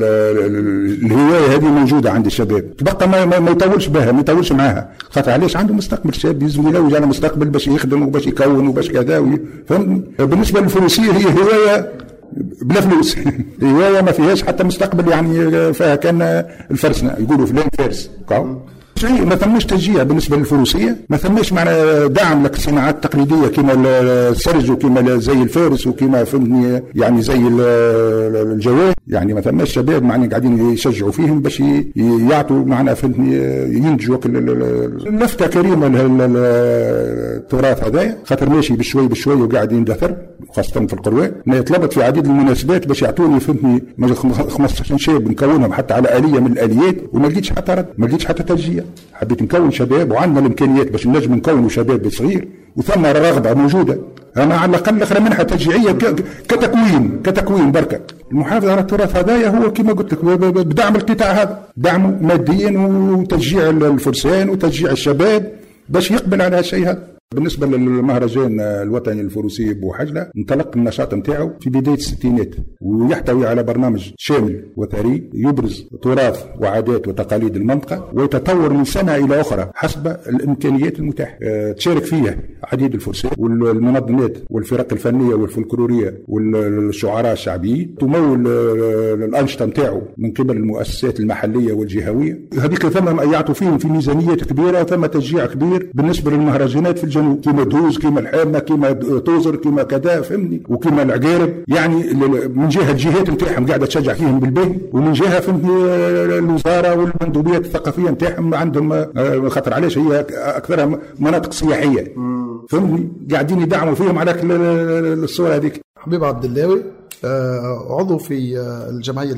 للهوايه هذه موجوده عند الشباب، تبقى ما, ما يطولش بها، ما يطولش معاها خاطر علاش عنده مستقبل. الشاب يلزم يلوج على مستقبل باش يخدم وباش يكون وباش كذا، فهمتني؟ بالنسبه للفروسيه هي هوايه بلا فلوس هوايه ما فيهاش حتى مستقبل، يعني فيها كان الفرسنه يقولوا فلان فارس شيء، ما ثماش تشجيع بالنسبه للفروسيه، ما ثماش معنى دعم لك الصناعات التقليديه كما السرج وكما زي الفارس وكما فهمتني يعني زي الجواد، يعني ما ثماش شباب معني قاعدين يشجعوا فيهم باش يعطوا معنا فهمتني ينتجوا لفته كريمه التراث هذايا، خاطر ماشي بشوي بشوي وقاعد يندثر خاصه في القروان. انا طلبت في عديد المناسبات باش يعطوني فهمتني خمسطاش شاب نكونهم حتى على اليه من الاليات، وما لقيتش حتى رد، ما لقيتش حتى تشجيع. حبيت نكون شباب وعندنا الامكانيات باش نجم نكونوا شباب صغير، وثم رغبه موجوده. انا على الاقل اخرى منها تشجيعيه كتكوين كتكوين بركه. المحافظه على التراث هذايا هو كما قلت لك بدعم القطاع هذا، دعمه ماديا وتشجيع الفرسان وتشجيع الشباب باش يقبل على هالشيء هذا. بالنسبه للمهرجان الوطني الفروسي بوحجله، انطلق النشاط نتاعو في بدايه الستينات، ويحتوي على برنامج شامل وثري يبرز تراث وعادات وتقاليد المنطقه، ويتطور من سنه الى اخرى حسب الامكانيات المتاحه. أه تشارك فيه عديد الفرسان والمنظمات والفرق الفنيه والفولكلوريه والشعراء الشعبيين، تمول الانشطه نتاعو من قبل المؤسسات المحليه والجهويه. هذيك ثم يعطوا فيهم في ميزانيات كبيره، وثم تشجيع كبير بالنسبه للمهرجانات في الجنوب، كيما دوز كيما الحامه كيما توزر كيما كذا فهمني، وكيما العقارب، يعني من جهه الجهات نتاعهم قاعده تشجع فيهم بالباهي، ومن جهه فهمتني الوزاره والمندوبيات الثقافيه نتاعهم عندهم خاطر علاش هي اكثرها مناطق سياحيه فهمني، قاعدين يدعموا فيهم على الصوره هذيك. حبيب عبد اللاوي عضو في الجمعيه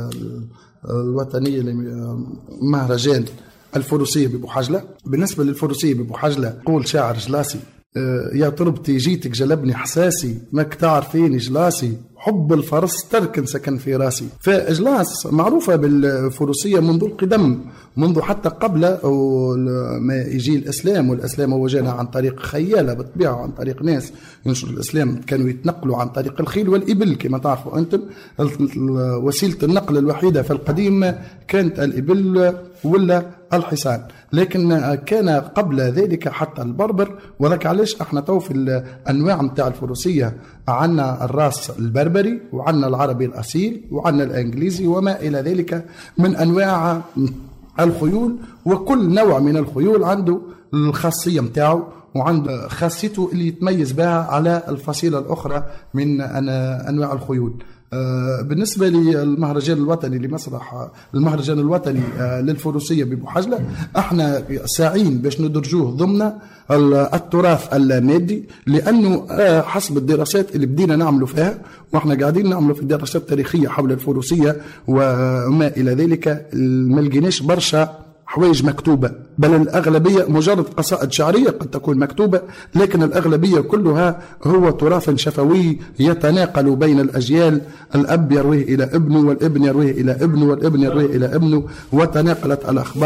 الوطنيه لمهرجان الفروسية ببوحجلة. بالنسبة للفروسية ببوحجلة قول شاعر جلاسي: يا تربتي جيتك جلبني حساسي، ماك تعرفيني جلاسي، حب الفرس تركن سكن في راسي. فإجلاس معروفة بالفروسية منذ القدم، منذ حتى قبل ما يجي الإسلام، والإسلام هو جانا عن طريق خيالة بالطبيعة، عن طريق ناس ينشر الإسلام كانوا يتنقلوا عن طريق الخيل والإبل كما تعرفوا أنتم. وسيلة النقل الوحيدة في القديم كانت الإبل ولا الحصان، لكن كان قبل ذلك حتى البربر. ولك علاش احنا تو في الأنواع متاع الفروسية عنا الراس البربري وعنا العربي الأصيل وعنا الإنجليزي وما إلى ذلك من أنواع الخيول، وكل نوع من الخيول عنده الخاصية متاعه وعنده خاصيته اللي يتميز بها على الفصيلة الأخرى من أنواع الخيول. بالنسبة للمهرجان الوطني لمسرح المهرجان الوطني للفروسية ببوحجلة، احنا ساعين باش ندرجوه ضمن التراث اللامادي، لأنه حسب الدراسات اللي بدينا نعمله فيها، واحنا قاعدين نعمله في الدراسات التاريخية حول الفروسية وما إلى ذلك، ما لقيناش برشا حوايج مكتوبة، بل الأغلبية مجرد قصائد شعرية قد تكون مكتوبة، لكن الأغلبية كلها هو تراث شفوي يتناقل بين الأجيال، الأب يرويه إلى ابنه والابن يرويه إلى ابنه والابن يرويه إلى ابنه، وتناقلت الأخبار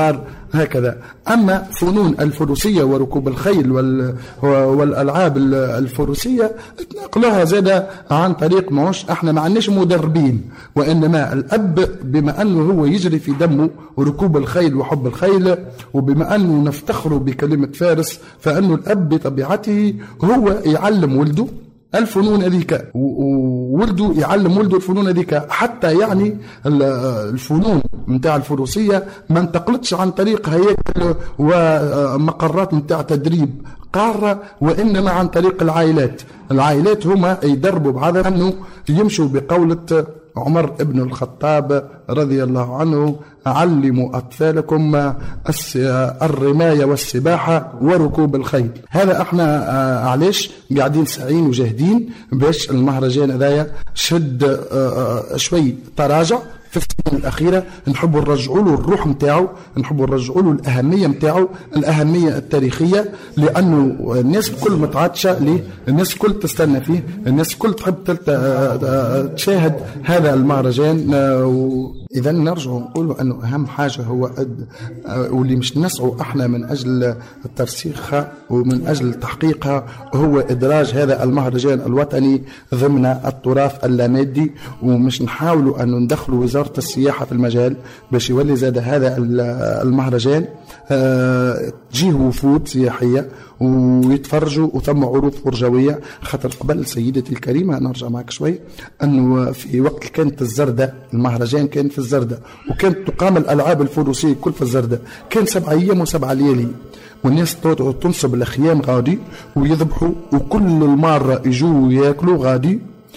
هكذا. أما فنون الفروسية وركوب الخيل والألعاب الفروسية تنقلها زاد عن طريق موش احنا ما عندناش مدربين، وإنما الأب بما أنه هو يجري في دمه ركوب الخيل وحب الخيل، وبما أنه نفتخر بكلمة فارس، فأنه الأب بطبيعته هو يعلم ولده الفنون هذيك، وولده يعلم ولده الفنون هذيك، حتى يعني الفنون متاع الفروسية ما انتقلتش عن طريق هياكل ومقرات متاع تدريب قارة، وإنما عن طريق العائلات. العائلات هما يدربوا بعضهم أنه يمشوا بقولة عمر ابن الخطاب رضي الله عنه: علموا أطفالكم الرماية والسباحة وركوب الخيل. هذا احنا علاش قاعدين ساعين وجاهدين باش المهرجان هذايا شد شوي تراجع في السنين الأخيرة. نحبوا نرجعوا له الروح متاعه، نحبوا نرجعوا له الأهمية متاعه، الأهمية التاريخية، لأنه الناس الكل متعطشة ليه، الناس الكل تستنى فيه، الناس الكل تحب تشاهد هذا المهرجان. إذا نرجع نقول أنه أهم حاجة هو واللي مش نسعوا احنا من أجل ترسيخها ومن أجل تحقيقها هو إدراج هذا المهرجان الوطني ضمن التراث اللامادي، ومش نحاولوا أن ندخلوا وزارة السياحة في المجال باش يولي زاد هذا المهرجان تجيه وفود سياحية ويتفرجوا وثم عروض فرجوية. خاطر قبل سيدتي الكريمة نرجع معك شوي أنه في وقت كانت الزردة المهرجان كان في الزردة، وكانت تقام الألعاب الفروسية كل في الزردة، كان سبع أيام وسبع ليالي، والناس تنصب الأخيام غادي ويذبحوا، وكل المارة يجوا ياكلوا غادي،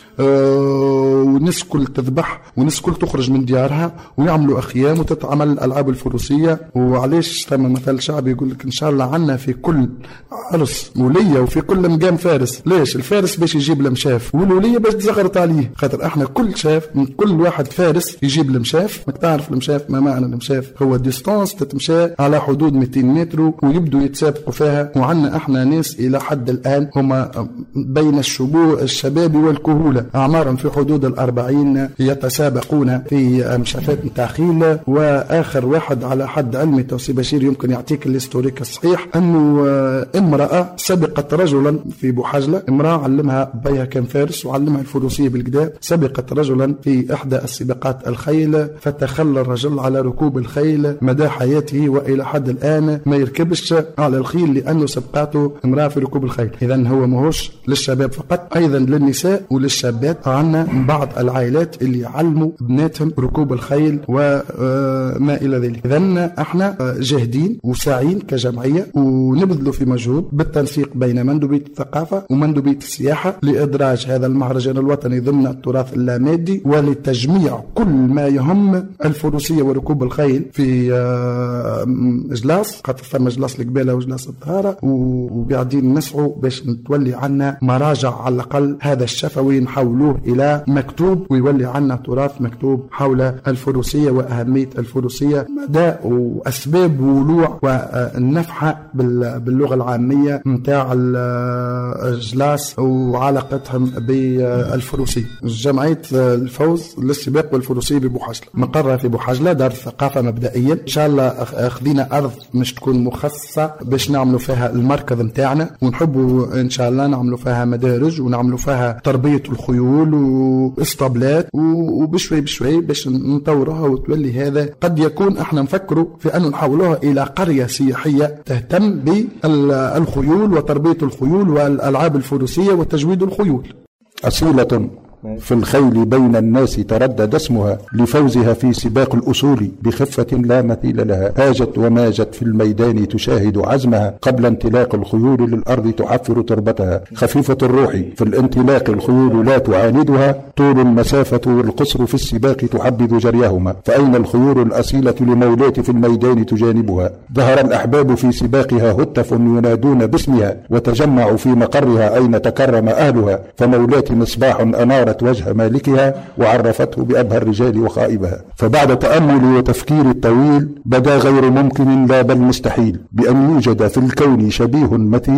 أه والناس كل تذبح والناس كل تخرج من ديارها ويعملوا أخيام وتتعمل الألعاب الفروسية. وعليش ثم مثل شعبي يقول لك إن شاء الله عنا في كل عرس ولية وفي كل مقام فارس. ليش؟ الفارس باش يجيب المشاف والولية باش تزغرط عليه، خاطر احنا كل شاف من كل واحد فارس يجيب المشاف. ما تعرف المشاف ما معنى المشاف؟ هو ديستانس تتمشى على حدود مئتين متر ويبدوا يتسابقوا فيها، وعنا احنا ناس إلى حد الآن هما بين الشباب الشباب والكهولة أعمارا في حدود الأربعين يتسابقون في مشافات متاخيل. وآخر واحد على حد علمي توصي بشير يمكن يعطيك الاستوريك الصحيح أنه امرأة سبقت رجلا في بوحجلة، امرأة علمها بيها كان فارس وعلمها الفروسية بالكدا، سبقت رجلا في إحدى السباقات الخيل فتخلى الرجل على ركوب الخيل مدى حياته، وإلى حد الآن ما يركبش على الخيل لأنه سبقته امرأة في ركوب الخيل. إذن هو مهوش للشباب فقط، أيضا للنساء وللشباب. عنا بعض العائلات اللي يعلموا بناتهم ركوب الخيل وما إلى ذلك. إذن احنا جاهدين وساعين كجمعية ونبذلوا في مجهود بالتنسيق بين مندوبية الثقافة ومندوبية السياحة لإدراج هذا المهرجان الوطني ضمن التراث اللامادي ولتجميع كل ما يهم الفروسية وركوب الخيل في إجلاس، خاطر ثم إجلاس القبالة وإجلاس الطهارة، وقاعدين نسعوا باش نتولي عنا مراجع على الأقل هذا الشفوي نحولوه إلى مكتوب ويولي عنا تراث مكتوب حول الفروسية وأهمية الفروسية، مدى وأسباب ولوع والنفحة باللغة العامية متاع الإجلاس وعلاقتهم بالفروسية. جمعية الفوز للسباق والفروسية ببوحجلة مقرها في بوحجلة، دار الثقافة مبدئيا. إن شاء الله أخذنا أرض مش تكون مخصصة باش نعملوا فيها المركز متاعنا، ونحبوا إن شاء الله نعملوا فيها مدارج ونعملوا فيها تربية الخيول واسطبلات وبشوي بشوي باش نطورها وتولي هذا. قد يكون احنا نفكروا في أن نحولوها إلى قرية سياحية تهتم بالخيول وتربية الخيول والألعاب الفروسية وتجويد الخيول. أصيلة في الخيل بين الناس تردد اسمها لفوزها في سباق الأصول بخفة لا مثيل لها، هاجت وماجت في الميدان تشاهد عزمها قبل انطلاق الخيول للأرض تعفر تربتها، خفيفة الروح في الانطلاق الخيول لا تعاندها، طول المسافة والقصر في السباق تحبذ جريهما، فأين الخيول الأصيلة لمولاة في الميدان تجانبها، ظهر الأحباب في سباقها هتف ينادون باسمها، وتجمعوا في مقرها أين تكرم أهلها، فمولاة مصباح أنار وجه مالكها وعرفته بأبهى الرجال وخائبها. فبعد تأمل وتفكير الطويل بدا غير ممكن لا بل مستحيل بأن يوجد في الكون شبيه مثيل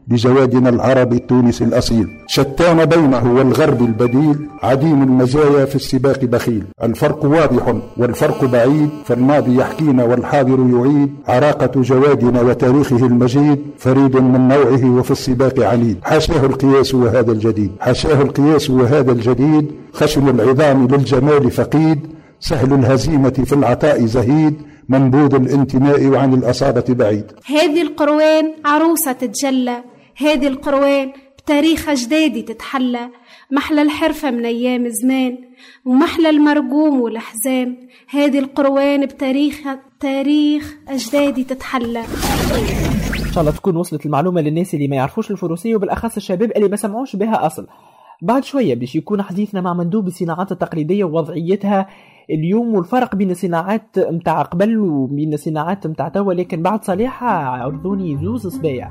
بجوادنا العربي التونسي الأصيل. شتان بينه والغرب البديل، عديم المزايا في السباق بخيل. الفرق واضح والفرق بعيد، فالماضي يحكينا والحاضر يعيد. عراقة جوادنا وتاريخه المجيد، فريد من نوعه وفي السباق عنيد. حاشاه القياس وهذا الجديد، حاشاه القياس وهذا الجديد. خشن العظام للجمال فقيد، سهل الهزيمة في العطاء زهيد. منبوذ الانتماء وعن الأصابة بعيد. هذه القروان عروسة تتجلى، هذه القروان بتاريخ أجدادي تتحلى. محلى الحرفة من أيام زمان ومحلى المرجوم والأحزام، هذه القروان بتاريخ تاريخ أجدادي تتحلى. إن شاء الله تكون وصلت المعلومة للناس اللي ما يعرفوش الفروسية وبالأخص الشباب اللي ما سمعوش بها أصل. بعد شوية باش يكون حديثنا مع مندوب الصناعات التقليدية ووضعيتها اليوم والفرق بين الصناعات متاع قبل وبين الصناعات متاع توا، لكن بعد صالحة عرضوني زوز صبايع.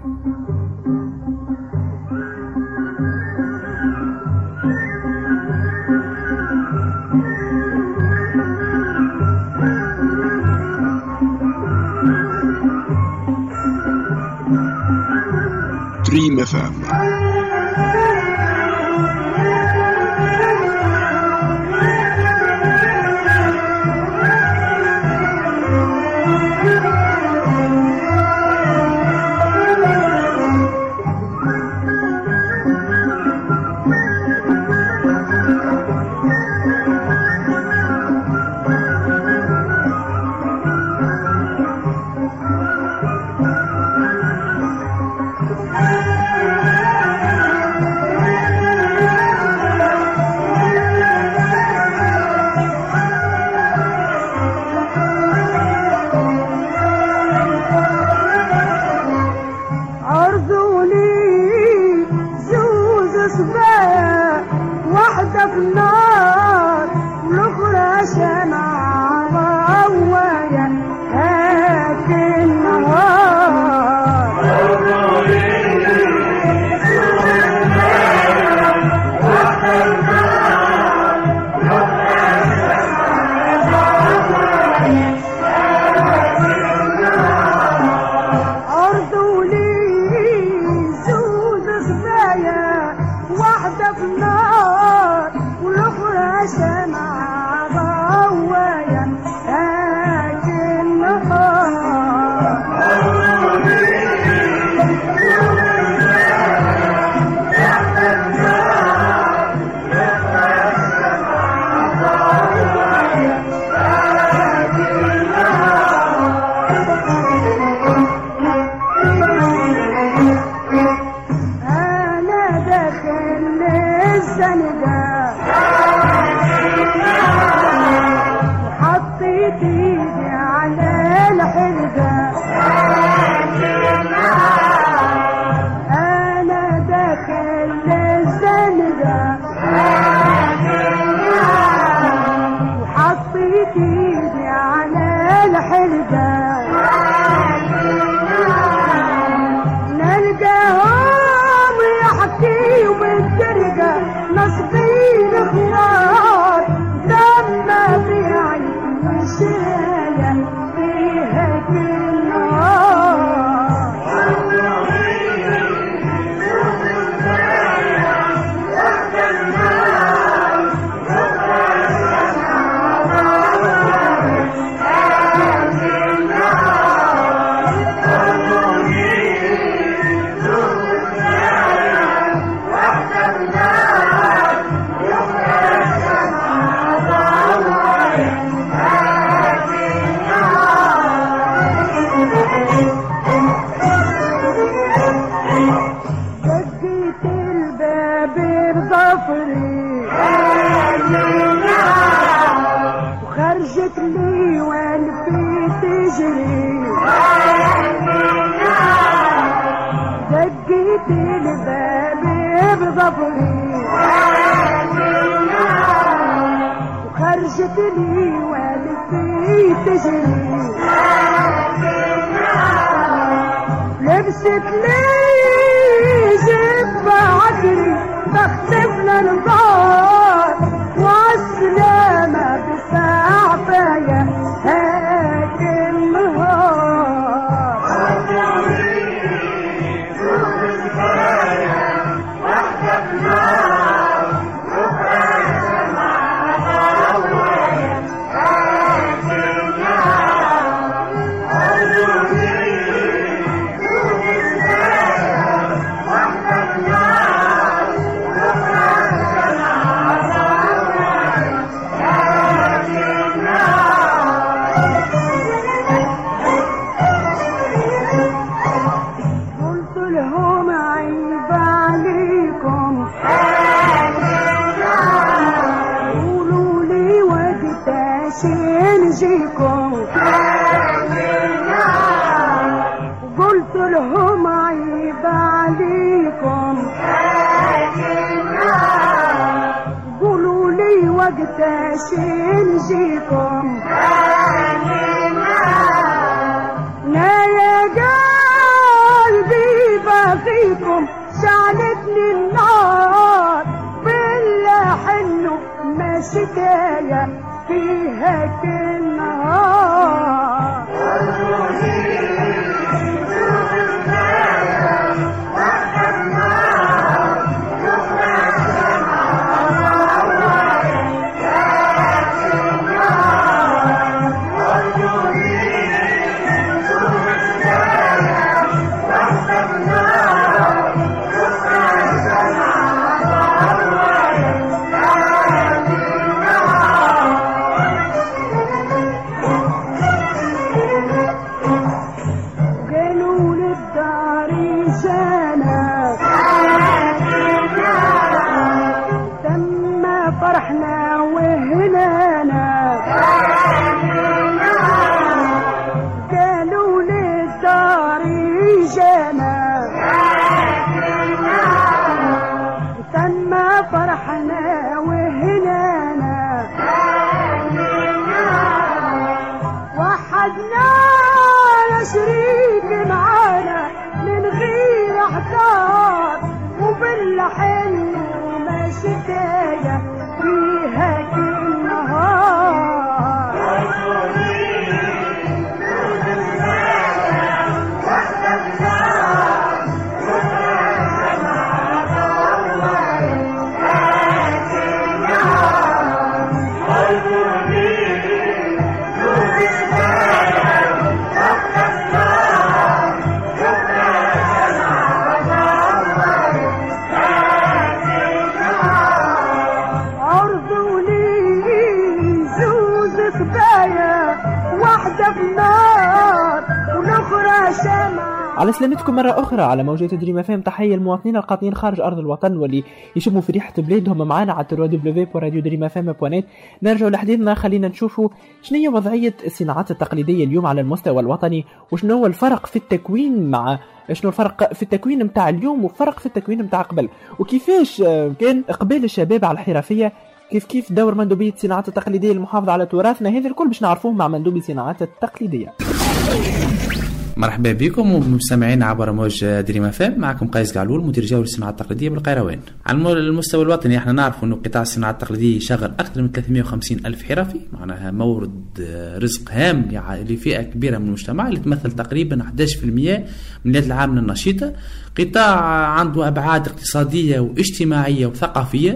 دريم اف ام. Thank you. شين جيكم قلت لهم عيب عليكم قولوا لي وقت شين جيكم لا يا قلبي بغيكم شعلتني النار بالله حنو ما شكاية فيها كل نهار على سلامتكم مرة أخرى على موجات دريم اف ام. تحية المواطنين القاطنين خارج أرض الوطن واللي يشموا في ريحة بلادهم معانا على دبليو دبليو دبليو دوت راديو دريم اف ام دوت نت. نرجع لحديثنا، خلينا نشوفوا شنو هي وضعية الصناعات التقليدية اليوم على المستوى الوطني، وشنو هو الفرق في التكوين مع شنو الفرق في التكوين متاع اليوم وفرق في التكوين متاع قبل، وكيفاش كان إقبال الشباب على الحرفية، كيف كيف دور مندوبية الصناعات التقليدية المحافظة على تراثنا. هذا الكل باش نعرفوه مع مندوبي الصناعات التقليدية. مرحبا بكم ومستمعين عبر موج دريم اف ام. معكم قيس قعلول مدير جولة الصناعات التقليدية بالقيروان. على المستوى الوطني احنا نعرف انه قطاع الصناعات التقليدية يشغل اكثر من ثلاثمائة وخمسين الف حرفي، معناها مورد رزق هام لفئة كبيرة من المجتمع اللي تمثل تقريبا أحد عشر بالمئة من اليد العاملة النشيطة. قطاع عنده ابعاد اقتصادية واجتماعية وثقافية.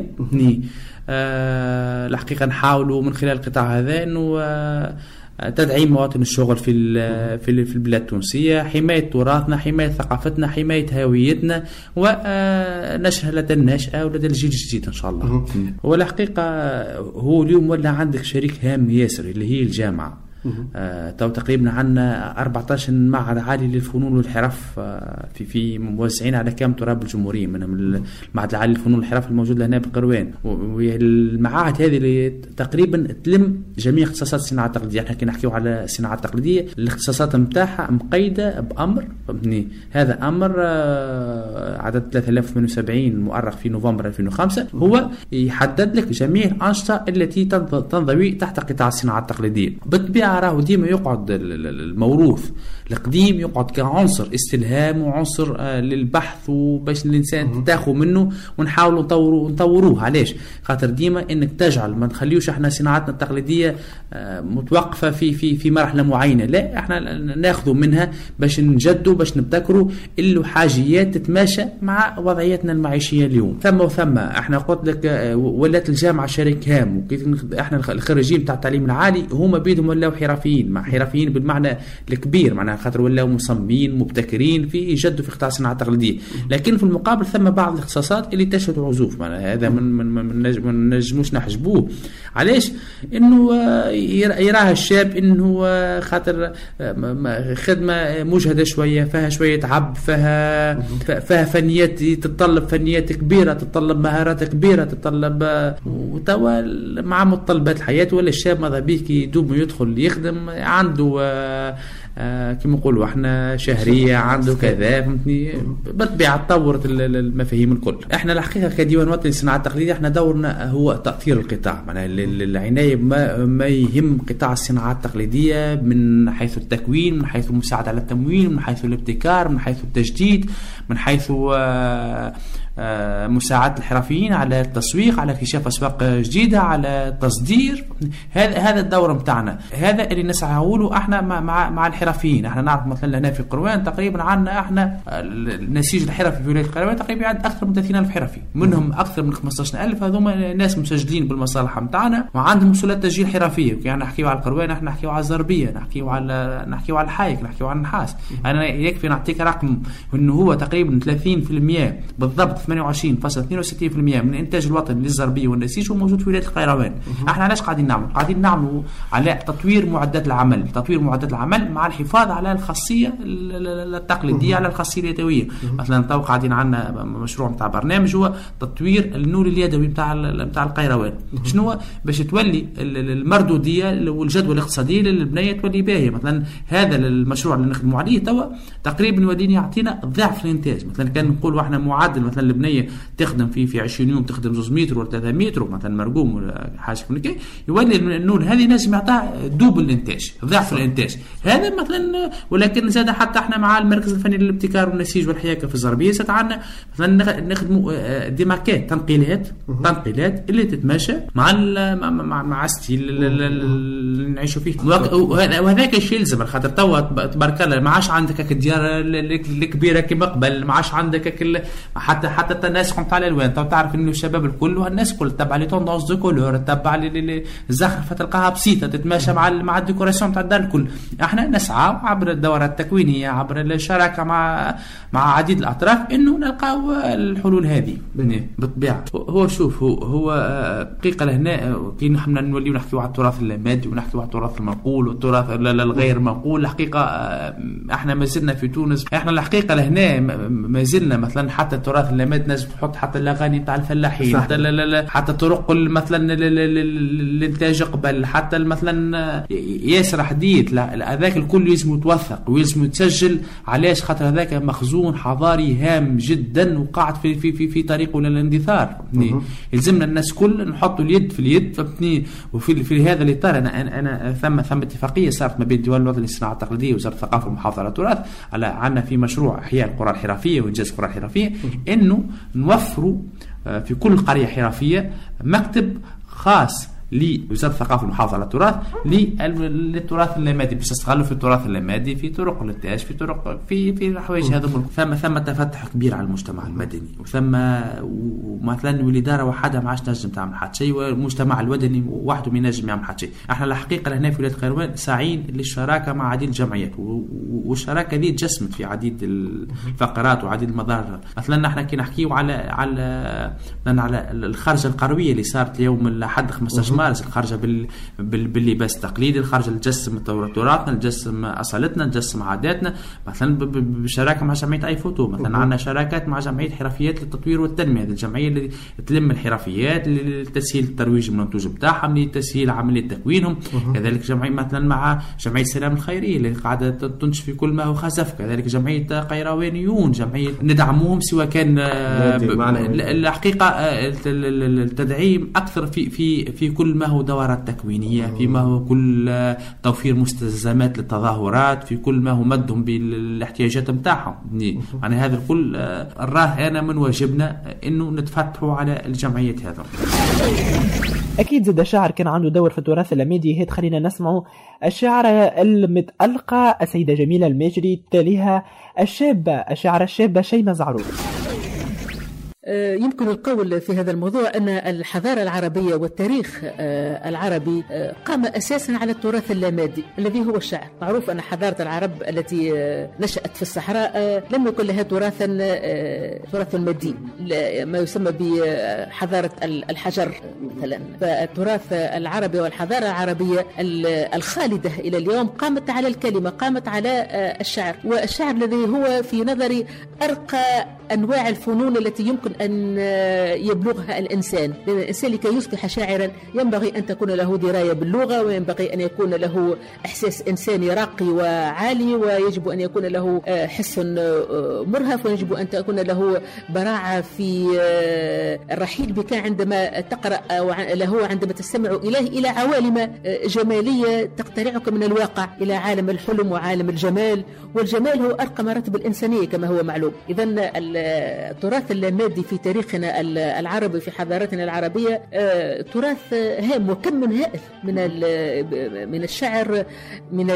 أه الحقيقة نحاولوا من خلال القطاع هذا انه أه تدعيم مواطن الشغل في في في البلاد التونسيه، حمايه تراثنا، حمايه ثقافتنا، حمايه هويتنا، ونشرها لدى الناشئه ولدى الجيل الجديد ان شاء الله. والحقيقه هو اليوم ولا عندك شريك هام ياسر اللي هي الجامعه. آه، تو تقريبا عندنا أربعة عشر معهد عالي للفنون والحرف آه، في في موزعين على كامل تراب الجمهوريه، منهم المعهد العالي للفنون والحرف الموجود هنا بالقروان. والمعاهد هذه اللي تقريبا تلم جميع اختصاصات الصناعه التقليديه. احنا كي نحكيو على الصناعه التقليديه الاختصاصات نتاعها مقيده بامر، فهمتني؟ هذا امر آه، عدد ثلاثة آلاف وثمانية وسبعين مؤرخ في نوفمبر ألفين وخمسة، هو يحدد لك جميع الانشطه التي تنضوي تحت قطاع الصناعه التقليديه. بالطبيعه راهو ديما يقعد الموروث القديم يقعد كعنصر استلهام وعنصر آه للبحث وباش الانسان تاخذ منه ونحاولوا نطوروا نطوروه. علاش؟ خاطر ديما انك تجعل ما نخليوش احنا صناعتنا التقليديه آه متوقفه في في في مرحله معينه، لا احنا ناخذوا منها باش نجدوا باش نبتكروا اللي حاجيات تتماشى مع وضعيتنا المعيشيه اليوم. ثم وثم احنا قلت لك آه ولات الجامعه شريك هام، وكيف احنا الخريجين تاع التعليم العالي هما بيدهم ولاو حرفيين، مع حرفيين بالمعنى الكبير، معناها خاطر ولاو مصممين مبتكرين في يجدوا في قطاع الصناعه التقليديه. لكن في المقابل ثم بعض الاختصاصات اللي تشهد عزوف، معناها هذا من من من نجموش نحجبوه. علاش؟ انه يراها الشاب انه خاطر خدمه مجهده شويه، فيها شويه عب، فيها فيها فنيات، تتطلب فنيات كبيره، تتطلب مهارات كبيره، تتطلب وتوا مع متطلبات الحياه. ولا الشاب ماذا بيه كي يدوم ويدخل يخدم عنده آه كما نقولوا احنا شهريه، عنده كذا، فهمتني؟ بالطبيعه تطورت المفاهيم الكل. احنا الحقيقه كديوان وطني للصناعه التقليديه احنا دورنا هو تاثير القطاع، معناها العنايه ما, ما يهم قطاع الصناعات التقليديه من حيث التكوين، من حيث المساعده على التمويل، من حيث الابتكار، من حيث التجديد، من حيث آه مساعدة الحرفيين على التسويق، على اكتشاف أسواق جديدة، على التصدير. هذا هذا الدور متاعنا، هذا اللي نسعى له احنا مع مع الحرفيين. احنا نعرف مثلا هنا في قروان تقريبا عندنا احنا النسيج الحرفي في ولاية قروان تقريبا عند اكثر من ثلاثين ألف حرفي، منهم اكثر من خمسطاش ألف هذوما ناس مسجلين بالمصالح نتاعنا وعندهم مسؤوليات تسجيل حرفيه. يعني نحكيو على القروان، احنا نحكيو على الزربيه، نحكيو على نحكيو على الحايك، نحكيو على النحاس. انا يكفي نعطيك رقم انه هو تقريبا ثلاثين بالمئة بالضبط، ثمانية وعشرين فاصلة اثنين وستين بالمئة من الانتاج الوطني للزربيه والنسيج هو موجود في ولايه القيروان. احنا علاش قاعدين نعمل؟ قاعدين نعملوا على تطوير معدات العمل، تطوير معدات العمل مع الحفاظ على الخاصيه التقليديه، على الخاصيه اليدويه. مثلا تو قاعدين عندنا مشروع نتاع برنامج هو تطوير النور اليدوي نتاع نتاع القيروان. شنو باش تولي المردوديه والجدوى الاقتصاديه للبنيه تولي باهيه. مثلا هذا المشروع اللي نخدموا عليه توا تقريبا يولينا يعطينا ضعف الانتاج. مثلا كان نقولوا احنا معدل مثلا البنيه تخدم في في عشرين يوم تخدم زوز متر ولا ثلاثة متر مثلا مرقوم ولا حاجه من كي، يولي النون هذه لازم يعطيها دوب الانتاج، ضعف الانتاج هذا مثلا. ولكن زاد حتى احنا مع المركز الفني للابتكار والنسيج والحياكه في الزربيه زاد عندنا مثلا نخدموا ديماكات، تنقيلات تنقيلات اللي تتماشى مع مع مع الستيل اللي نعيشوا فيه. وهذاك الشيء يلزم، خاطر توا تبارك الله ما عادش عندك الديار الكبيره كما قبل، ما عادش عندك حتى حتى الناس قمت على الوان. تو تعرف انه الشباب الكل والناس الكل تبع لي توندونس دو كولور، تبع لي الزخرفه تلقاها بسيطه تتماشى مع مع الديكوراسيون تاع الدار الكل. احنا نسعى عبر الدورات التكوينيه، عبر الشراكه مع مع عديد الاطراف انه نلقاو الحلول هذه بالطبيعه. هو شوف هو هو دقيقه لهنا كي نحنا نوليو نحكيو على التراث المادي ونحكيو على التراث المنقول والتراث الغير منقول. الحقيقه احنا ما زلنا في تونس، احنا الحقيقه لهنا ما زلنا مثلا حتى التراث اللامادي نجم تحط حتى الاغاني تاع الفلاحين، حتى لا لا حتى طرق مثلا الانتاج قبل، حتى مثلا ياسر حديث هذاك الكل لازم يتوثق ويلزم يتسجل. علاش؟ خاطر هذاك مخزون حضاري هام جدا وقاعد في في في, في طريقه للاندثار. يلزمنا الناس كل نحطوا اليد في اليد، فهمتني؟ وفي في هذا الاطار انا انا ثم ثم اتفاقيه صارت ما بين الديوان الوطني للصناعه التقليديه ووزاره الثقافه والمحافظه على التراث على عندنا في مشروع احياء القرى الحرفيه وانجاز القرى الحرفيه، انه نوفروا في كل قريه حرفيه مكتب خاص لوزاره الثقافه والمحافظه على التراث للتراث اللامادي، باش تستغلوا في التراث اللامادي في طرق الانتاج، في طرق في في الحوايج هذو. ثم ثم تفتح كبير على المجتمع المدني، وثم مثلا والاداره وحدها ما عادش تنجم تعمل حتى شيء، والمجتمع المدني وحده ما ينجم يعمل حتى شيء. احنا الحقيقه هنا في ولايه قيروان ساعين للشراكه مع عديد الجمعيات، والشراكه دي تجسمت في عديد الفقرات وعديد المظاهر. مثلا احنا كي نحكيو على على على الخرجه القرويه اللي صارت اليوم الاحد خمسطاش مارس، الخارجه بال... بال... باللباس التقليدي، الخارجه نجسم تراثنا، نجسم اصالتنا، نجسم عاداتنا. مثلا ب... ب... بشراكه مع جمعيه اي فوتو، مثلا عندنا شراكات مع جمعيه حرفيات للتطوير والتنميه. هذه الجمعيه اللي تلم الحرفيات لتسهيل الترويج المنتوج بتاعهم، لتسهيل عمليه تكوينهم. كذلك جمعيه مثلا مع جمعيه السلام الخيريه اللي قاعده تنتج في كل ما هو خزف. كذلك جمعيه قيروانيون، جمعيه ندعموهم سواء كان ب... الحقيقه التدعيم اكثر في في في كل ما هو دورات تكوينية، في ما هو كل توفير مستلزمات للتظاهرات، في كل ما هو مدهم بالاحتياجات متاعهم. يعني هذا الكل راه أنا من واجبنا إنه نتفتحوا على الجمعيات هذا. أكيد زاد الشاعر كان عنده دور في التراث اللامادي. هيت خلينا نسمعوا الشاعرة المتألقة السيدة جميلة الماجري، تاليها الشابة الشاعرة الشابة شيماء زعرور. يمكن القول في هذا الموضوع أن الحضارة العربية والتاريخ العربي قام أساسا على التراث اللامادي الذي هو الشعر. معروف أن حضارة العرب التي نشأت في الصحراء لم يكن لها تراثا تراث مادي، ما يسمى بحضارة الحجر مثلا. فالتراث العربي والحضارة العربية الخالدة إلى اليوم قامت على الكلمة، قامت على الشعر، والشعر الذي هو في نظري أرقى أنواع الفنون التي يمكن أن يبلغها الإنسان. لأن الإنسان لكي يصبح شاعرا ينبغي أن تكون له دراية باللغة، وينبغي أن يكون له إحساس إنساني راقي وعالي، ويجب أن يكون له حس مرهف، ويجب أن تكون له براعة في الرحيل بك عندما تقرأ له، عندما تستمع إليه، إلى عوالم جمالية تقترعك من الواقع إلى عالم الحلم وعالم الجمال. والجمال هو أرقى مراتب الإنسانية كما هو معلوم. إذن التراث اللامادي في تاريخنا العربي في حضارتنا العربية تراث هام وكم من هائل من من الشعر، من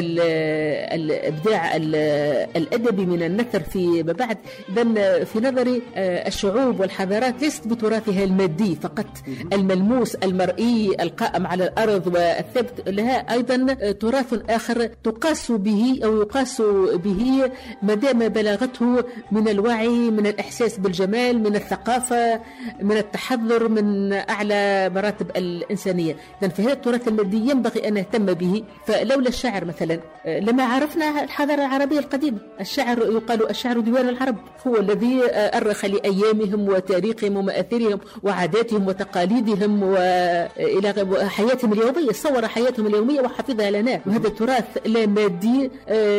الإبداع الأدبي، من النثر في بعد. إذن في نظري الشعوب والحضارات ليست بتراثها المادي فقط الملموس المرئي القائم على الأرض والثبت، لها أيضا تراث آخر تقاس به أو يقاس به مدى ما بلغته من الوعي، من الإحساس بالجمال، من الثقافة، من التحضر، من أعلى مراتب الإنسانية. إذن فهذا التراث المادي ينبغي أن نهتم به. فلولا الشعر مثلا لما عرفنا الحضارة العربية القديمة. الشعر يقال الشعر ديوان العرب، هو الذي أرخ لأيامهم وتاريخهم ومآثرهم وعاداتهم وتقاليدهم وإلى حياتهم اليومية، صور حياتهم اليومية وحفظها لنا. وهذا تراث لا مادي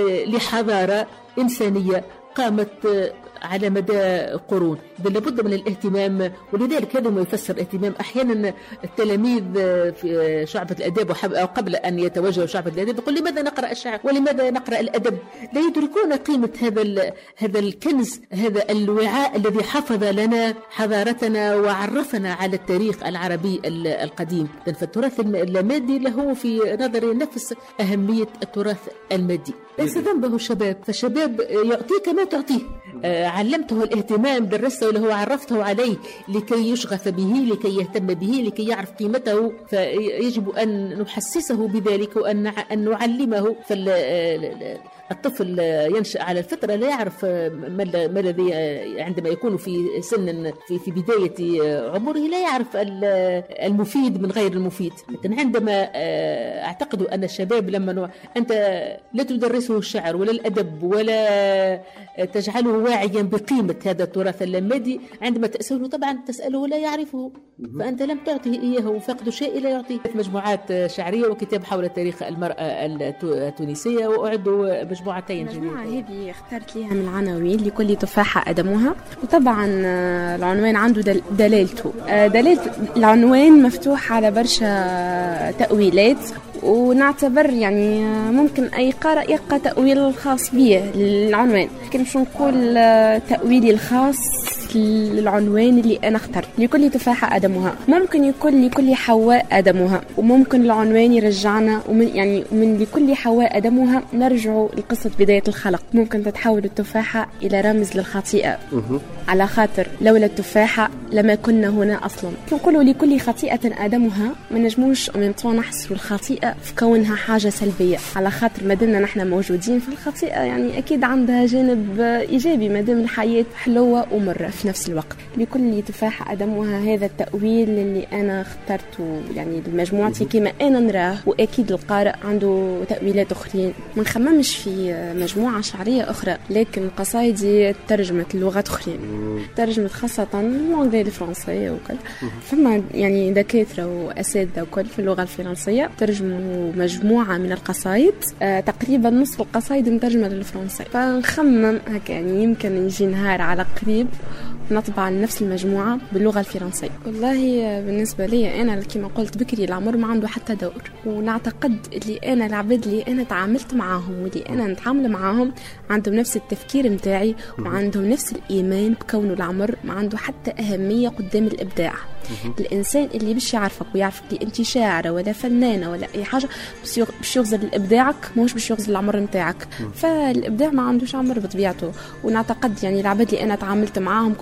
لحضارة إنسانية قامت على مدى قرون. بل لابد من الاهتمام، ولذلك هذا ما يفسر اهتمام أحيانا التلاميذ في شعبة الأداب أو قبل أن يتوجهوا شعبة الأداب يقول لماذا نقرأ الشعر ولماذا نقرأ الأدب؟ لا يدركون قيمة هذا هذا الكنز، هذا الوعاء الذي حفظ لنا حضارتنا وعرفنا على التاريخ العربي القديم. فالتراث اللامادي له في نظري نفس أهمية التراث المادي. ليس ذنبه الشباب، فالشباب يعطيك ما تعطيه. علمته الاهتمام، درسته له، عرفته عليه لكي يشغف به، لكي يهتم به، لكي يعرف قيمته. فيجب أن نحسسه بذلك وأن نعلمه. الطفل ينشأ على الفطرة، لا يعرف ما الذي عندما يكون في سن في في بداية عمره لا يعرف المفيد من غير المفيد. لكن عندما أعتقد أن الشباب لما أنت لا تدرسه الشعر ولا الأدب ولا تجعله واعيا بقيمة هذا التراث اللامادي، عندما تسأله طبعا تسأله لا يعرفه، فأنت لم تعطيه إياه، وفقد شيء لا يعطيه. مجموعات شعرية وكتاب حول تاريخ المرأة التونسية، وأعد مجموعتين. المجموعة هذه اخترت لها من عناوين لكل تفاحة أدمها، وطبعا العنوان عنده دلالته. دلالة العنوان مفتوح على برشا تأويلات، ونعتبر يعني ممكن أي قارئ يلقى تأويل خاص به للعنوان، لكن مش نقول تأويلي الخاص للعنوان اللي أنا اخترت. لكل تفاحة أدمها، ممكن يكون لكل حواء أدمها، وممكن العنوان يرجعنا ومن يعني من لكل حواء أدمها نرجع لقصة بداية الخلق. ممكن تتحول التفاحة إلى رمز للخطيئة، على خاطر لولا التفاحة لما كنا هنا أصلا. نقولوا لكل خطيئة أدمها، ما نجموش من نحصر الخطيئة في كونها حاجة سلبية، على خاطر ما دمنا نحن موجودين في الخطيئة يعني أكيد عندها جانب إيجابي، ما دام الحياة حلوة ومرة في نفس الوقت. لكل تفاحة أدمها هذا التأويل اللي أنا اخترته يعني لمجموعتي كما أنا نراه، وأكيد القارئ عنده تأويلات أخرين. ما نخممش في مجموعة شعرية أخرى، لكن قصايدي ترجمت لغات أخرين، ترجمت خاصة اللغة الفرنسية وكل. فما يعني دكاترة وأساتذة وكل في اللغة الفرنسية ترجموا مجموعة من القصايد، آه تقريبا نصف القصايد مترجمة للفرنسي. فنخمم هكا يعني يمكن يجي نهار على قريب نطبع نفس المجموعة باللغة الفرنسية. والله بالنسبة لي أنا كما قلت بكري العمر ما عنده حتى دور، ونعتقد اللي أنا العباد اللي أنا تعاملت معاهم واللي أنا نتعامل معاهم عندهم نفس التفكير متاعي، وعندهم نفس الإيمان بكون العمر ما عنده حتى أهمية قدام الإبداع. الإنسان اللي باش يعرفك ويعرفك اللي أنت شاعرة ولا فنانة ولا أي حاجة باش يغزل إبداعك، ماهوش باش يغزل العمر متاعك. فالإبداع ما عندوش عمر بطبيعته. ونعتقد يعني العباد اللي أنا تعاملت معاهم كنت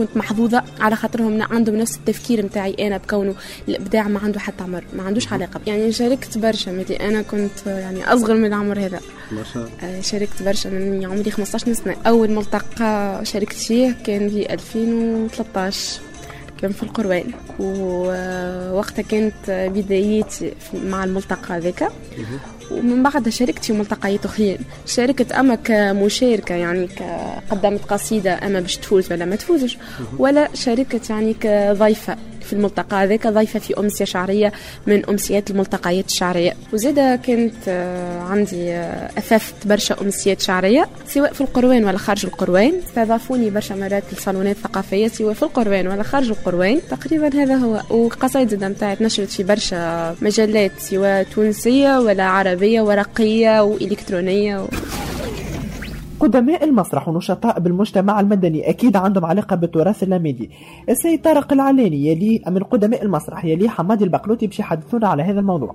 كنت محظوظه على خاطرهم عندهم نفس التفكير نتاعي انا، بكونه الابداع ما عنده حتى عمر، ما عندوش علاقه. يعني شاركت برشا ملي انا كنت يعني اصغر من العمر هذا، ما شاء الله. شاركت برشا من عمري خمسطاش سنه. اول ملتقى شاركت فيه كان في ألفين وثلاثطاش، كان في القروان، ووقتها كانت بدايتي مع الملتقى هذاك. ومن بعدها شاركت في ملتقيات اخرين، شاركت اما كمشاركه يعني قدمت قصيده اما باش تفوز ولا ما تفوزش، ولا شاركت يعني كضيفه في الملتقى هذاك، ضيفه في امسيه شعريه من امسيات الملتقيات الشعريه. وزيدا كانت عندي اثاثت برشا امسيات شعريه سواء في القروان ولا خارج القروان، استضافوني برشا مرات لصالونات ثقافيه سواء في القروان ولا خارج القروان. تقريبا هذا هو. وقصايد زيدا نتاعي نشرت في برشا مجلات سواء تونسيه ولا عربيه ورقيه والكترونيه و... قدماء المسرح ونشطاء بالمجتمع المدني أكيد عندهم علاقة بالتراث اللامادي. السيد طارق العلاني يلي من قدماء المسرح يلي حمادي البقلوطي باش يحدثونا على هذا الموضوع.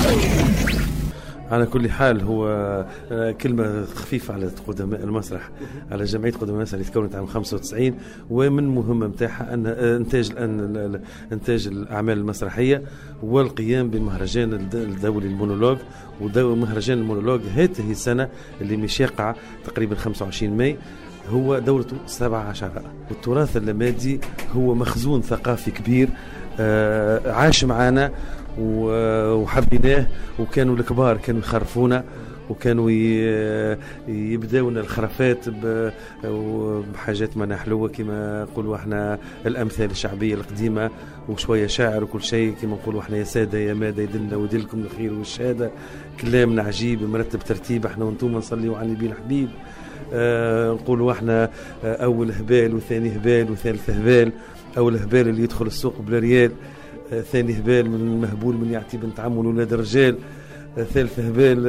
على كل حال هو كلمة خفيفة على قدماء المسرح، على جمعية قدماء المسرح اللي تكونت عام خمسة وتسعين، ومن مهمة متاعها أن إنتاج إنتاج الأعمال المسرحية والقيام بمهرجان الدولي المونولوج. ومهرجان المونولوج هذه السنة اللي مش يقع تقريبا خمسة وعشرين ماي هو دورته سبعة عشر. والتراث اللامادي هو مخزون ثقافي كبير عاش معنا وحبيناه، وكانوا الكبار كانوا يخرفونا وكانوا يبداونا الخرافات بحاجات ما حلوه كما نقولوا احنا الامثال الشعبيه القديمه وشويه شاعر وكل شيء كما نقولوا احنا يا ساده يا ماده يدلنا ودلكم الخير والشهاده، كلامنا عجيب مرتب ترتيب احنا وانتم نصليوا على النبي الحبيب. آه نقولوا احنا آه اول هبال وثاني هبال وثالث هبال. اول هبال اللي يدخل السوق بلا ريال، آه ثاني هبال من مهبول من يعطي بنت عمه ولاد الرجال، آه ثالث هبال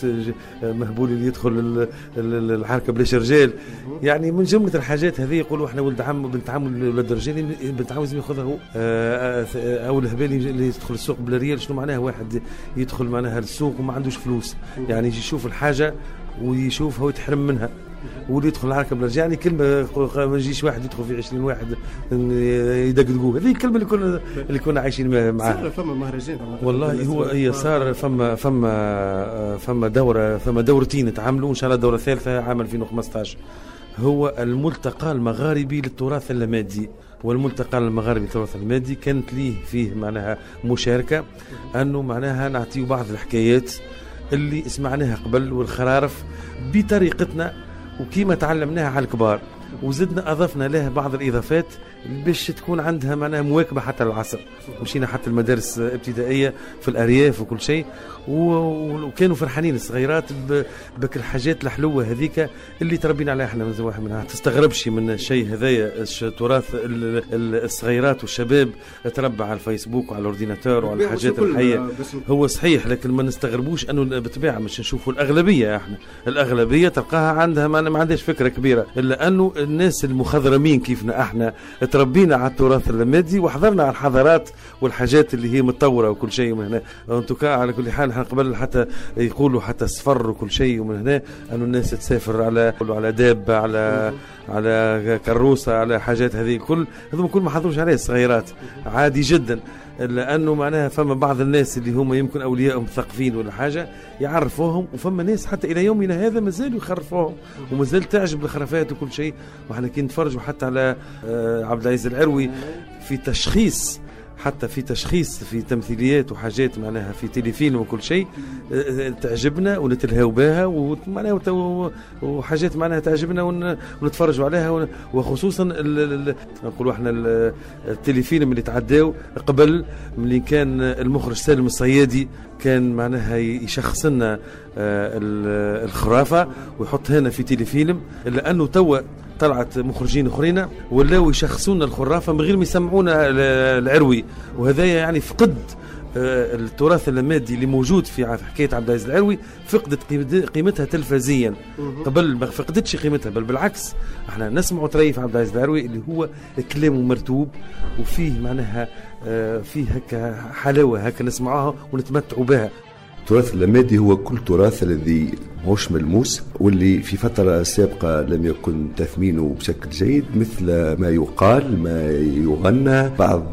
آه مهبول اللي يدخل الحركه بلاش رجال. يعني من جمله الحاجات هذه يقولوا احنا ولد عم بنت عم ولاد الرجال، بنت عم لازم ياخذها هو. آه اول هبال اللي يدخل السوق بلا ريال شنو معناها؟ واحد يدخل معناها السوق وما عندوش فلوس، يعني يجي يشوف الحاجه ويشوفها ويتحرم منها، واللي يدخل الحركه بالرجال يعني كلمه ما يجيش واحد يدخل في عشرين واحد يدقدقوه. هذه الكلمه اللي كنا اللي كنا عايشين معاه. صار فما مهرجان والله هو هي صار فما فما فما دوره فما دورتين تعملوا ان شاء الله الدوره الثالثه عام ألفين وخمسطاش. هو الملتقى المغاربي للتراث اللامادي، والملتقى المغاربي للتراث اللامادي كانت ليه فيه معناها مشاركه انه معناها نعطيه بعض الحكايات اللي سمعناها قبل والخرارف بطريقتنا وكيما تعلمناها على الكبار، وزدنا أضفنا لها بعض الإضافات باش تكون عندها معناها مواكبة حتى للعصر. مشينا حتى المدارس ابتدائية في الأرياف وكل شيء، وكانوا فرحانين الصغيرات بك الحاجات الحلوة هذيك اللي تربينا عليها احنا من واحد منها. تستغربش من الشيء هذايا، التراث الصغيرات والشباب تربى على الفيسبوك وعلى الاورديناتور وعلى الحاجات الحية. هو صحيح، لكن ما نستغربوش انه بالطبيعة مش نشوفوا الأغلبية. احنا الأغلبية تلقاها عندها ما عندهاش فكرة كبيرة، إلا أنه الناس المخضرمين كيفنا احنا تربينا على التراث اللامادي وحضرنا على الحضارات والحاجات اللي هي متطورة وكل شيء. من هنا انتوكا على كل حال احنا قبل حتى يقولوا حتى سفر وكل شيء، ومن هنا انه الناس تسافر على على دابة على على كروسة على حاجات هذه الكل، هذول كل ما حضروش عليه الصغيرات عادي جدا. لانه معناها فما بعض الناس اللي هم يمكن اولياءهم مثقفين ولا حاجه يعرفوهم، وفما ناس حتى الى يومنا هذا مازالوا يخرفوهم ومازال تعجب الخرافات وكل شيء. وحنا كي نتفرجوا حتى على عبد العزيز العروي في تشخيص، حتى في تشخيص في تمثيليات وحاجات معناها في تليفيلم وكل شيء تعجبنا ونتلهاو بها، ومعناها وحاجات معناها تعجبنا ونتفرجوا عليها. وخصوصا نقولوا احنا التليفيلم اللي تعداو قبل ملي كان المخرج سالم الصيادي كان معناها يشخص لنا الخرافه ويحط هنا في تليفيلم، الا انه توا طلعت مخرجين اخرين ولاو يشخصون الخرافه من غير ما يسمعونا العروي. وهذايا يعني فقد التراث اللامادي اللي موجود في حكايه عبد العزيز العروي، فقدت قيمتها تلفزيا. قبل ما فقدتش قيمتها، بل بالعكس احنا نسمعوا طريف عبد العزيز العروي اللي هو كلامه مرتوب وفيه معناها فيه هكا حلاوه هكا نسمعوها ونتمتعوا بها. التراث اللامادي هو كل تراث الذي مش ملموس واللي في فترة سابقة لم يكن تثمينه بشكل جيد، مثل ما يقال، ما يغنى، بعض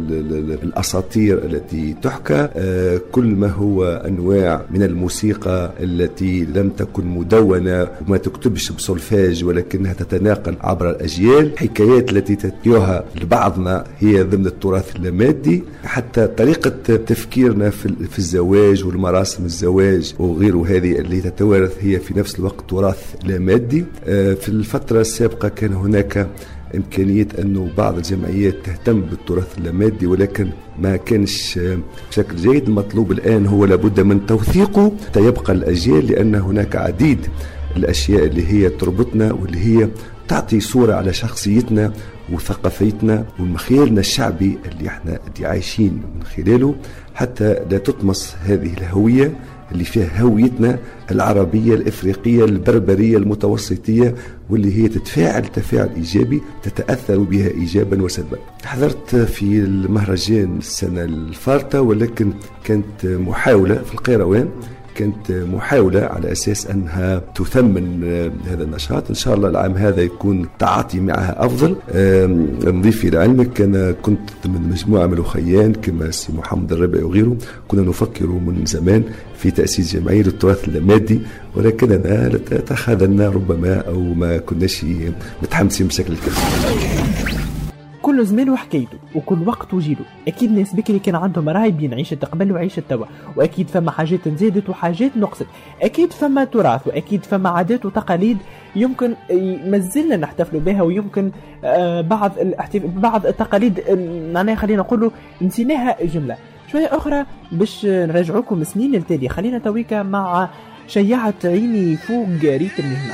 الأساطير التي تحكى، كل ما هو أنواع من الموسيقى التي لم تكن مدونة وما تكتبش بسولفاج ولكنها تتناقل عبر الأجيال، حكايات التي تتيوها لبعضنا هي ضمن التراث اللامادي، حتى طريقة تفكيرنا في الزواج والمراسم الزواج وغيره هذه اللي تتوارث هي في نفس الوقت تراث لا مادي. في الفترة السابقة كان هناك إمكانية أنه بعض الجمعيات تهتم بالتراث اللامادي ولكن ما كانش بشكل جيد. المطلوب الآن هو لابد من توثيقه حتى يبقى الأجيال، لأن هناك عديد الأشياء اللي هي تربطنا واللي هي تعطي صورة على شخصيتنا وثقافتنا ومخيلنا الشعبي اللي احنا اللي عايشين من خلاله، حتى لا تطمس هذه الهوية اللي فيها هويتنا العربية الإفريقية البربرية المتوسطية، واللي هي تتفاعل تفاعل إيجابي تتأثر بها إيجابا وسلبا. حضرت في المهرجان السنة الفارطة ولكن كانت محاولة في القيروان، كانت محاولة على أساس أنها تثمن هذا النشاط. إن شاء الله العام هذا يكون تعاطي معها أفضل. نضيف إلى علمك أنا كنت من مجموعة من الأخيان كما سي محمد الربيعي وغيره، كنا نفكر من زمان في تأسيس جمعية للتراث اللامادي، ولكننا تخاذلنا ربما أو ما كناش متحمسين بشكل كبير. كل زمان وحكايته وكل وقت وجيله. اكيد ناس بكري كان عندهم راي بين عيشه قبل وعيشه توا، واكيد فما حاجات نزيدت وحاجات نقصت، اكيد فما تراث واكيد فما عادات وتقاليد يمكن مازلنا نحتفلوا بها، ويمكن آه بعض الاحتف... بعض التقاليد معناها خلينا نقولوا نسيناها جمله. شويه اخرى باش نرجعوكم سنين التاليه، خلينا تويكا مع شيعة عيني فوق ريت المهنه.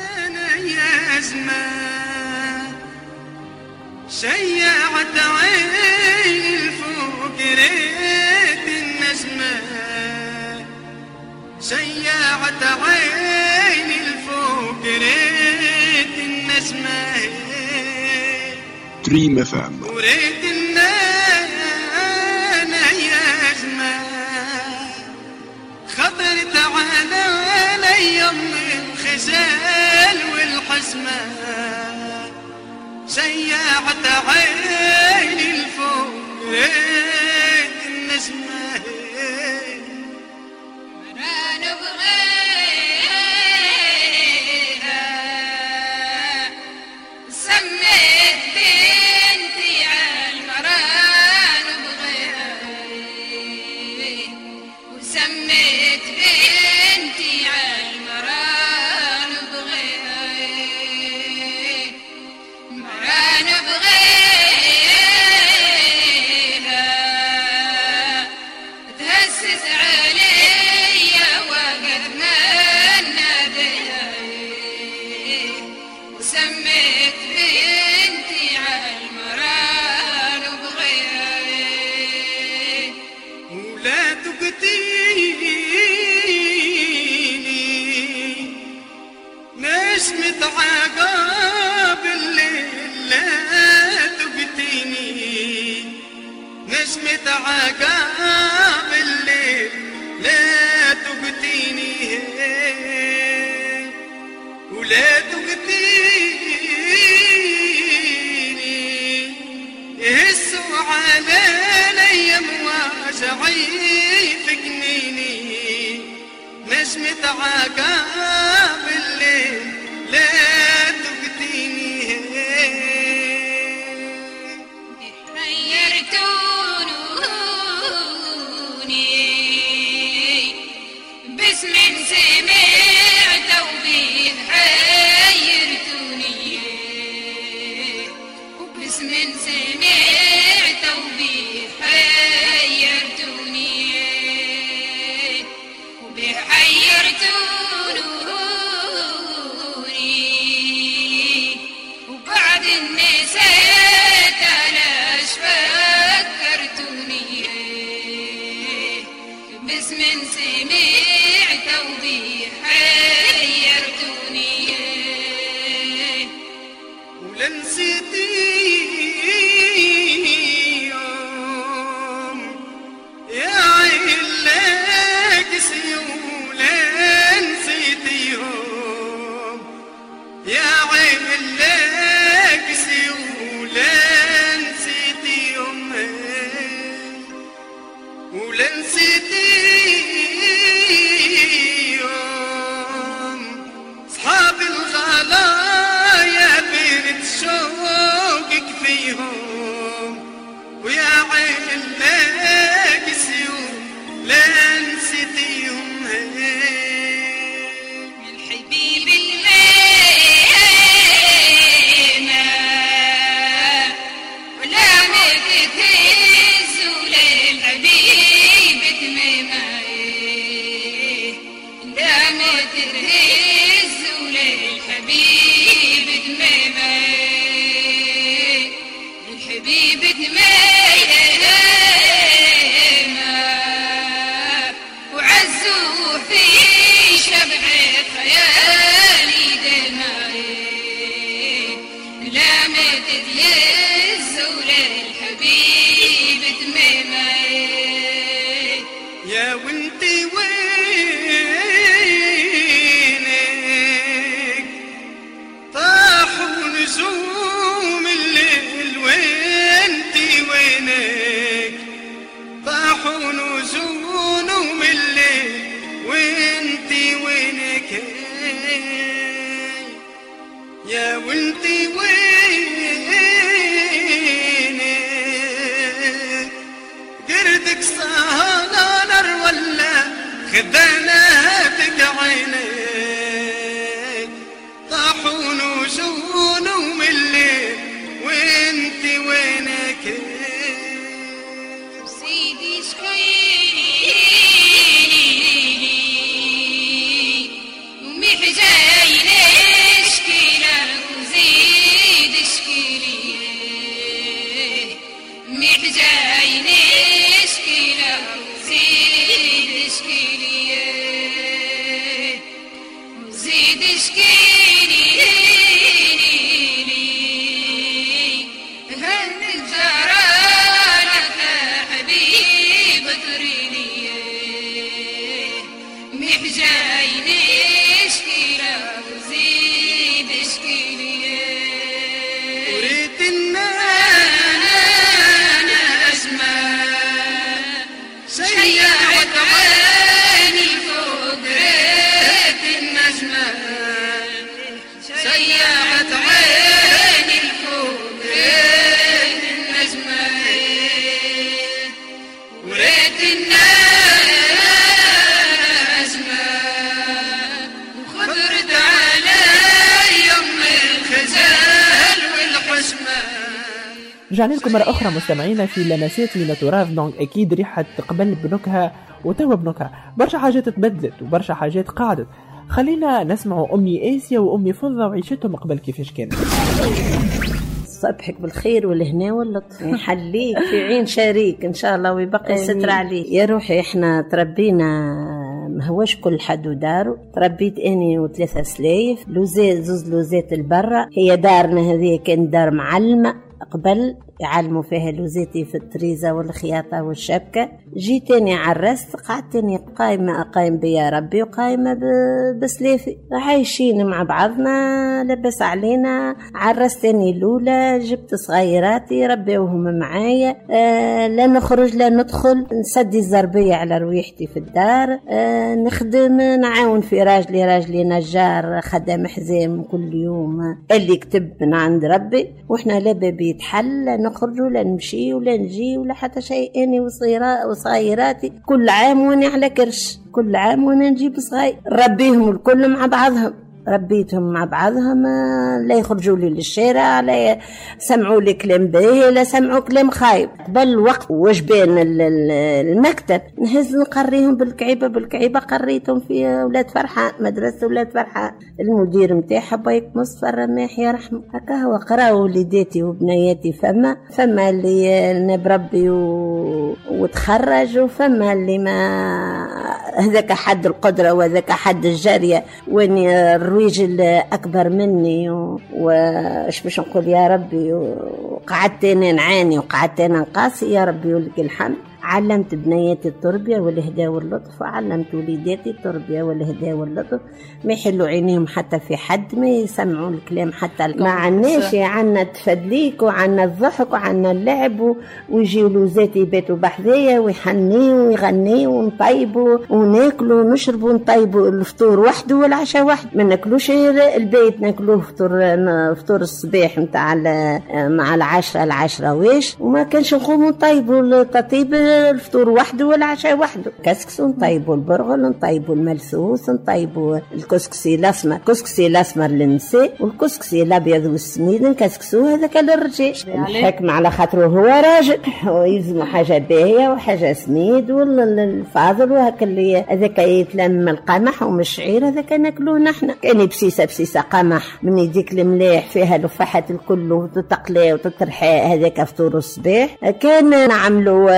شيعت عيني الفوق ريت النجمة، شيعت عيني الفوق ريت النجمة، دريم اف ام وريت النانا يجمة، خطرت على يم الخجال والحزمة، شيعت عيني الفوق ريت النجمة، أنا نبغيها سميت بنتي عالمرا نبغيها، وسميت بنتي عالمرا نبغيها، أنا بغيها تهسس عليا وقت ما ناديها، وسميت بنتي عالمرا نبغيها، ولا تقتيني نسمة عقاب الليل، لا تقتيني نسمة عقاب الليل، لا تقتيني ولا تقتيني، يهسوا علي مواجعي في جنيني، نسمة عقاب الليل لا تقتيني، حيرتوني باسم سمعت وبيه حيرتوني، وباسم سمعت وبيه حيرتوني، وبيه حيرتوني ترهز وللحبيب دميمة الحبيب دميمة وعزوه في شبع خيالي دمائي لا مدد يزول الحبيب دميمة يا وانتي وينك طاحوا نجوم الليل وانتي وينك طاحوا نجوم الليل وانتي وينك يا وانتي وينك قردك صهالر ولا خداناتك عينيك طاحوا نجوم الليل وانتي وينك سيدي شكيلي وميح جاي نشكي له وزيد اشكيلي ميح جاي نشكي له وزيد اشكيلي وزيد اشكيلي هل الجرانة حبيب طريلي ميح جاي نشكي له وزيد اشكيلي وريت النانا شيعت عيني فوق ريت النجمة شيعت عيني فوق ريت النجمة وريت النجمة وخضرت علي يوم الخجل والحشمة. رجعنا لكم مرة أخرى مستمعينا في لمسات من التراث. دونك أكيد ريحة قبل بنكهة وتوا بنكهة، برشا حاجات تبدلت وبرشا حاجات قعدت. خلينا نسمعوا أمي آسيا وأمي فضة وعيشتهم قبل كيفاش كانت. صبحك بالخير والهنا واللطف يحليك في عين شريك إن شاء الله ويبقي الستر عليك يا روحي. إحنا تربينا ما هوش كل حد وداره، تربيت اني وثلاثة سلايف لوزات زوز لوزات البرة. هي دارنا هذه كان دار معلمة قبل يعلموا فيها لوزاتي في التريزة والخياطة والشبكة. جيتني عرست قعدتني قايمة قايم بيا ربي وقايمة بسلافي عايشين مع بعضنا لبس علينا. عرستني الأولى جبت صغيراتي ربيوهم معايا. آه لا نخرج لا ندخل نسدي الزربية على رويحتي في الدار. آه نخدم نعاون في راجلي راجلي نجار خدام حزام كل يوم اللي يكتب من عند ربي. وإحنا لا بابي يتحل نخرج ولا نمشي ولا نجي ولا حتى شيء. أنا وصغيراتي كل عام وانا على كرش، كل عام وانا نجيب صغير ربيهم الكل مع بعضهم. ربيتهم مع بعضهم لا يخرجوا لي للشارع لا سمعوا لي كلام باهي لا سمعوا كلام خايب. قبل وقت وجبان المكتب نهز نقريهم بالكعيبة بالكعيبة. قريتهم في ولاد فرحة مدرسة ولاد فرحة. المدير متاعها بايك مصطفى الرماح يرحمه. هكا هو قراوا وليداتي وبنياتي فما فما اللي نبربي و... وتخرج وفما اللي ما هذاك حد القدرة وهذاك حد الجارية. واني الرويج أكبر مني وإيش باش نقول يا ربي. وقعدت أنا نعاني وقعدت أنا نقاسي يا ربي ولك الحمد. علمت بنياتي التربية والهداء واللطف وعلمت وليداتي التربية والهداء واللطف. ما يحلوا عينيهم حتى في حد ما يسمعوا الكلام حتى ما عناش. عنا تفدليك وعنا الضحك وعنا اللعب ويجيوا لوزاتي يباتوا بحذايا ويحنيوا ويغنيوا ونطيبوا وناكلوا ونشربوا ونطيبوا الفطور وحده والعشاء وحده. ما ناكلوش البيت ناكلوه فطور فطور الصباح متاع مع العشرة العشرة واش. وما كانش نقوموا نطيبوا التطيب الفطور وحده والعشاء وحده. كسكسو نطيبوا البرغل، نطيبوا الملسوس، نطيبوا الكسكسي الاسمر، الكسكسي الاسمر للنساء والكسكسي الابيض والسميد نكسكسوه هذاك للرجال. الحكم على خاطره هو راجل ويلزم حاجه باهيه وحاجه سميد والفاضل وهكا اللي هذاك يتلم القمح ومن الشعير هذاك ناكلوه نحن. كان بسيسه بسيسه قمح من يديك المليح فيها لفحه الكل وتتقلي وتطرحي هذاك فطور الصباح. كان نعملوا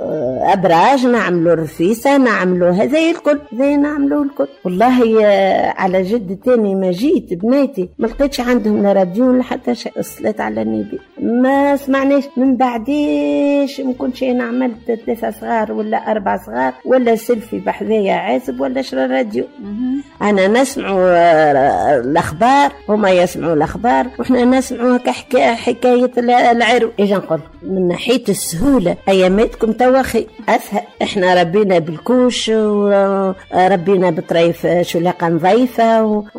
ابراج، نعملوا رفيسه، نعملوا هذا الكل، هذا نعملوا الكل. والله على جد تاني ما جيت بنيتي ما لقيتش عندهم لا راديو ولا حتى شيء. الصلاة على النبي ما سمعناش من بعديش. ما كنتش انا عملت ثلاثه صغار ولا اربع صغار ولا سيلفي بحذايا عازب ولا شرا راديو. انا نسمعوا الاخبار هما يسمعوا الاخبار وإحنا نسمعوا حكاية العرو. إجا نقول من ناحية السهولة أياماتكم توخي أسهل. إحنا ربينا بالكوش وربينا بطريف شلاقة نظيفة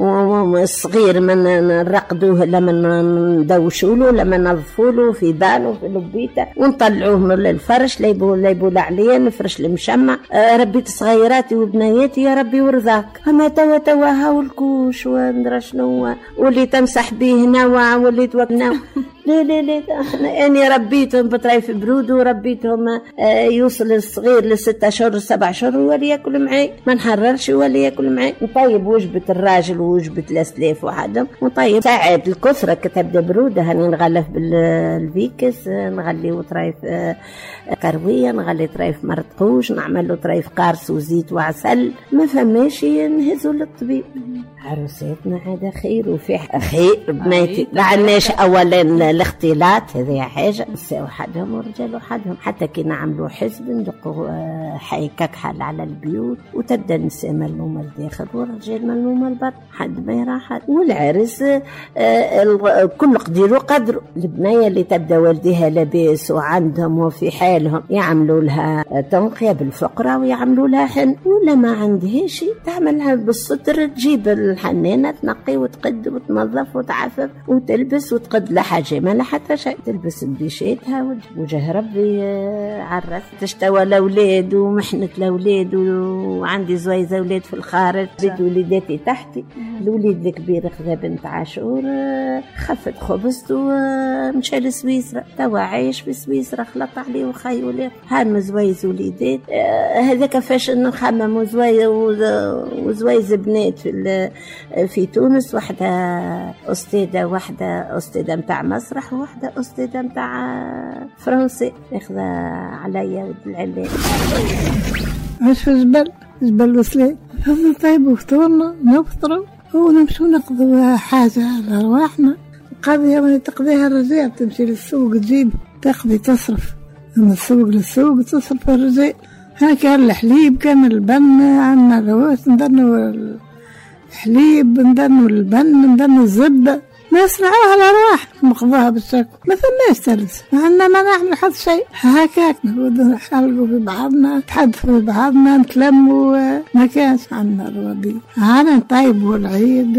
والصغير من نرقدوه لما ندوشوله لما نظفوله في باله في لبيته ونطلعوه من الفرش ليبو ليبو عليا نفرش المشمع. ربيت صغيراتي وبنياتي يا ربي ورزاك. أما توا توا هاو الكوش وندرى شنو واللي تمسح به نوع واللي توكنا. لا لا لا احنا اني ربيتهم بطريف برود وربيتهم آه يوصل الصغير لستة اشهر سبع اشهر ولا ياكل معي ما نحررش ولا ياكل معي. نطيب وجبه الراجل ووجبه الاسلاف وحدهم ونطيب ساعات الكثره كتبدا بروده هاني نغلف بالفيكس نغلي وطريف آه كرويه نغلي طريف مرتقوش نعمل له طريف قارص وزيت وعسل. ما فماش نهزوا للطبيب. عروساتنا هذا خير وفي خير بناتي ما عندناش اولا الاختلاط هذه حاجه نساء وحدهم ورجال وحدهم. حتى كي نعملوا حزب ندقوا حي ككحل على البيوت وتبدا النساء ملمومه الداخل والرجال ملمومه البر حد ما يراحل. والعرس كل قدير قدره. البنيه اللي تبدا والديها لاباس وعندهم وفي حالهم يعملوا لها تنقيه بالفقره ويعملوا لها حن ولا ما عندهاش تعملها بالستر تجيب الحنانه تنقي وتقد وتنظف وتعفف وتلبس وتقد لها حاجه ما لا حتى شيء. تلبس بيشيتها وجه ربي عرس تشتوى الاولاد ومحنه الاولاد وعندي زويزه اولاد في الخارج بيت وليداتي تحتي. الوليد الكبير خذا بنت عاشور خفت خبزت ومشى لسويسرا توا عايش في سويسرا خلط عليه وخي ولاد هان زويز وليدات. هذا كيفاش نخمم وزويز وزويز بنات في في تونس واحده استاذه واحده استاذه متاع مسرح وواحده استاذه متاع فرنسي اخذ عليا ود العلام. عايش في جبل جبل وسلام هذا طيب وفطورنا نفطروا ونمشوا نقضوا حاجه على رواحنا. قضيه ما تقضيها الرجال تمشي للسوق تجيب تقضي تصرف من السوق للسوق تصرف الرجال. ها كان الحليب كان البن عندنا الروس ندنوا الحليب ندنوا البن ندنوا الزبده ناس نعوها على رواح مقضاها بالشكل ما ثماش تلس ما عندنا ما نعمل حد شيء هكاك نحلقوا في بعضنا نتحدثوا في بعضنا نتلموا ما كانش عندنا الربيع. أنا نطيبوا العيد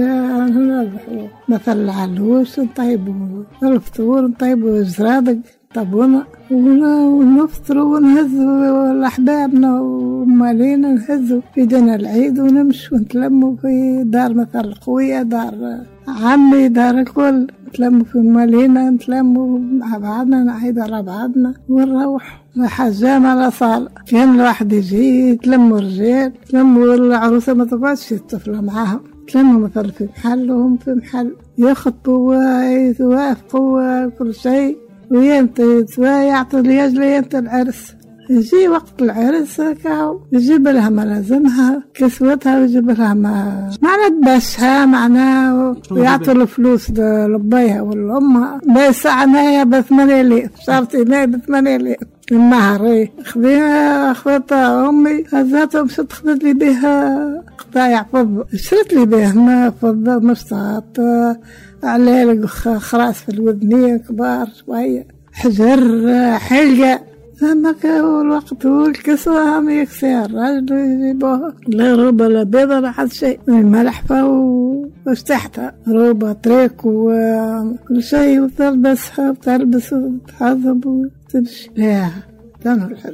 مثل العلوش نطيبوا الفطور نطيبوا الزرادق طبونا ونفطروا ونهزوا لأحبابنا ومالينا نهزوا في دنا العيد ونمشي ونتلموا في دار مثل قوية دار عمي دار الكل نتلموا في مالينا نتلموا مع بعضنا نعيد على بعضنا ونروح حجام على صالة. كان الواحد يجي يتلموا الرجال يتلموا العروسة ما تبغاش الطفلة معاهم تلموا مثلا في محل وهم في محل يخطبوا ويوافقوا كل شيء وينتهي يعطوا ليجل ينتهي العرس. يجي وقت العرس كاو يجيب لها ما لازمها كسوتها ويجيب لها ما معنى تبشها معناه ويعطوا الفلوس لبيها والأمها بس عنايا بثمانية ليف شرطي ما بثمانية ليف المهر خذيها أخواتها أمي هزاتها مشت خذت لي بها قطايع فضة شرت لي بها ما فضة مشطات على خراس في الودنية كبار شوية حجر حلقة فمك الوقت والكسوة هم يكسيها الرجل يجيبوها لا روبة لا بيضة لا حد شيء ملحفة وفتحتها روبة تريك وكل شيء وتلبسها وتلبس وتحذب وتمشي لا تعمل الحرس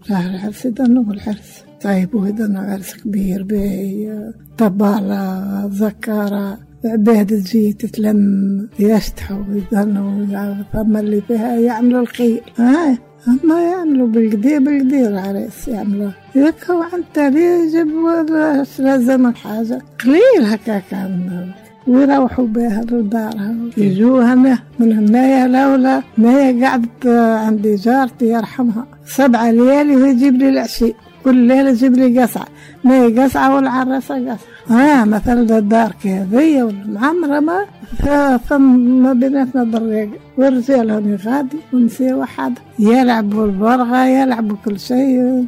راه العرس يدنو العرس طيب ويدنو عرس كبير باهي طبالة ذكارة عباد تجي تتلم يشتحوا ويدنو ثم اللي فيها يعملوا الخير هاي هم يعملوا بالقدي بالقدي العريس يعملوا يكوا عن تالي يجيبوا لازم حاجة قليل هكا كان ويروحوا بها لدارها يجوها من هنايا لولا ما قعدت عندي جارتي يرحمها سبعة ليالي ويجيب لي العشي كل ليلة يجيب لي قصعة ما هي قصعة والعراسة قصعة ها مثلا الدار كهذية والمعمرة ما فما بيناتنا ضريق والرجال هم غادي ونسي واحد يلعبوا البرغة يلعبوا كل شيء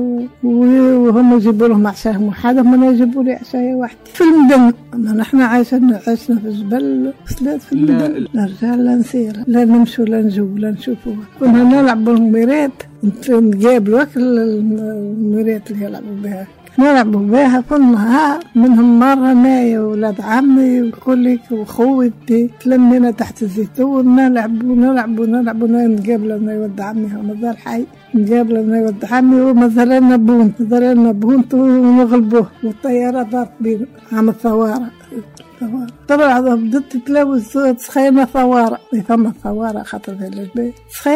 وهم يجيبوا لهم عشاهم واحد هم يجيبوا لي عشاية واحد في المدن أما نحن عايشنا عشنا في الجبل وصلت في المدن الرجال لا نسير لا نمشوا لا نجوا لا نشوفوها كنا نلعبوا الميرات نقابلوا كل الميرات اللي يلعبوا بها نلعبوا بها كل نهار منهم مرة معي ولاد عمي وكلك وخوتي تلمينا تحت الزيتون نلعبوا نلعبوا نلعبوا نقابل أنا يود عمي هو مازال حي نقابل أنا يود عمي ومازال لنا بون مازال لنا بون ونغلبوه والطيارة دارت بينا عام الثوارة طبعا بدت تلوث تسخينا ثوارة ثم ثوارة خاطر في الجبال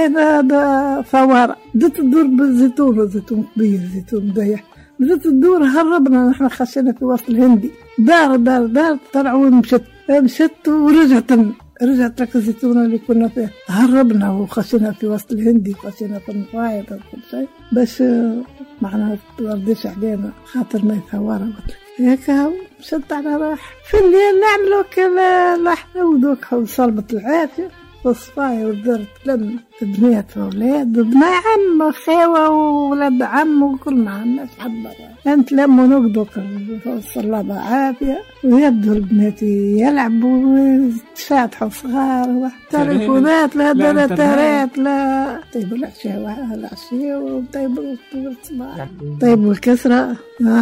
تسخينا ثوارة بدت تدور بالزيتون الزيتون كبير زيتون ضيح بدت تدور هربنا نحن خشينا في وسط الهندي دار دار دار طلعوا ومشت مشت ورجعت رجعت لك الزيتونة اللي كنا فيها هربنا وخشينا في وسط الهندي خشينا في المفايد وكل شيء بس معنا ترديش علينا خاطر ما يثورة هيك مشت على راح في الليل نعملوا كلا لحنا وذوك وصلبة العافية والصفاية والدرت لم بنات وولاد وبنا عم خاوة وولاد عم وكلنا عماش حد برا انت لما نقضوا الصلابة عافية ويبدو البنات يلعبوا تشاتحوا صغار تليفونات لا دلاتارات لا طيب العشاء العشية وطيب الصباح طيب الكسرة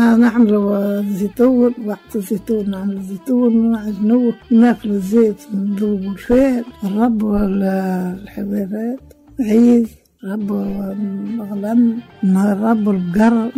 نعملوا زيتون وقت الزيتون نعمل زيتون ونعجنوه ناكلوا الزيت نذوبوا الفيل نربوا الحيوانات عيد ربوا مغلم نربوا البقر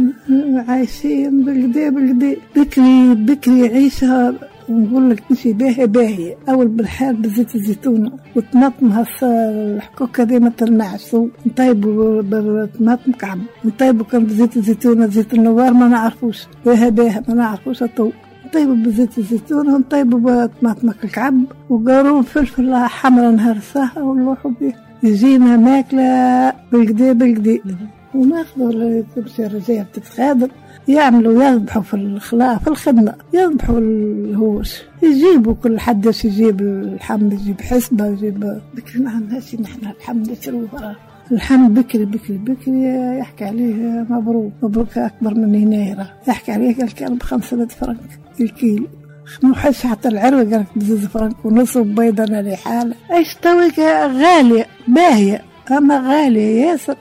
عايشين بالقدي بالقدي بكري بكري عيشها ونقول لك مشي باهي باهي اول بالحال بزيت الزيتونه وطماطم الحكوكه دي ما تلمعش نطيبوا بالطماطم كعب نطيبوا كان بزيت الزيتونه زيت النوار ما نعرفوش باهي باهي ما نعرفوش الطو نطيبوا بزيت الزيتون ونطيبوا بطماطم الكعب وقارون فلفل حمرا نهرساها ونروحوا بيه يجينا ماكله بالقدي بالقدي وناخذوا تمشي الرجال تتخادم يعملوا يذبحوا في الخلاء في الخدمة يذبحوا الهوش يجيبوا كل حدش يجيب الحم يجيب حسبة يجيب بكري ما عندناش نحن الحم نشروا وراه الحم بكري بكري بكري يحكي عليه مبروك مبروك أكبر من هنايرة يحكي عليه الكلب خمسة فرنك الكيلو محش حتى العروة قالك بزيز فرنك ونص بيضة أنا لحالة ايش تويك غالية باهية أما غالية ياسر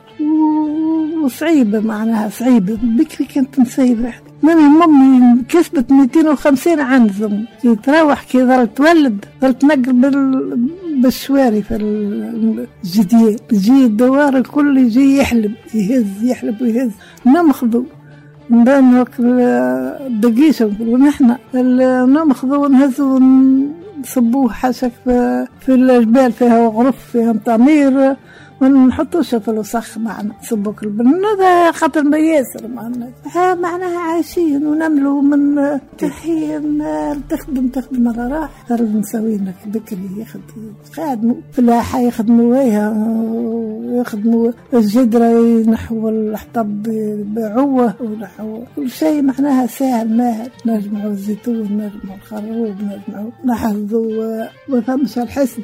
وصعيبة معناها صعيبة بكري كانت مسيبة مامي مامي كسبت مئتين وخمسين عنزم كي تروح كي ظلت تولد ظلت تنقل بال... بالشواري في الجديد يجي الدوار الكل يجي يحلب يهز يحلب ويهز نمخذوا نبان الدقيشة ونحن نمخذوا ونهزوا نصبوه حاشك في, في الجبال فيها غرف فيها مطامير ما نحطوش في الوسخ معنا نصبوك البن هذا خاطر ما ياسر معنا ها معناها عايشين ونملوا من تحين تخدم تخدم على راح صار نسوي لك بكري ياخذ خادموا في اللاحة يخدموا وياها يخدموا الجدرة ينحوا الحطب بعوة ونحوا كل شيء معناها سهل ماهر نجمعوا الزيتون نجمعوا الخروب نجمعوا نحفظوا وفهمش الحسد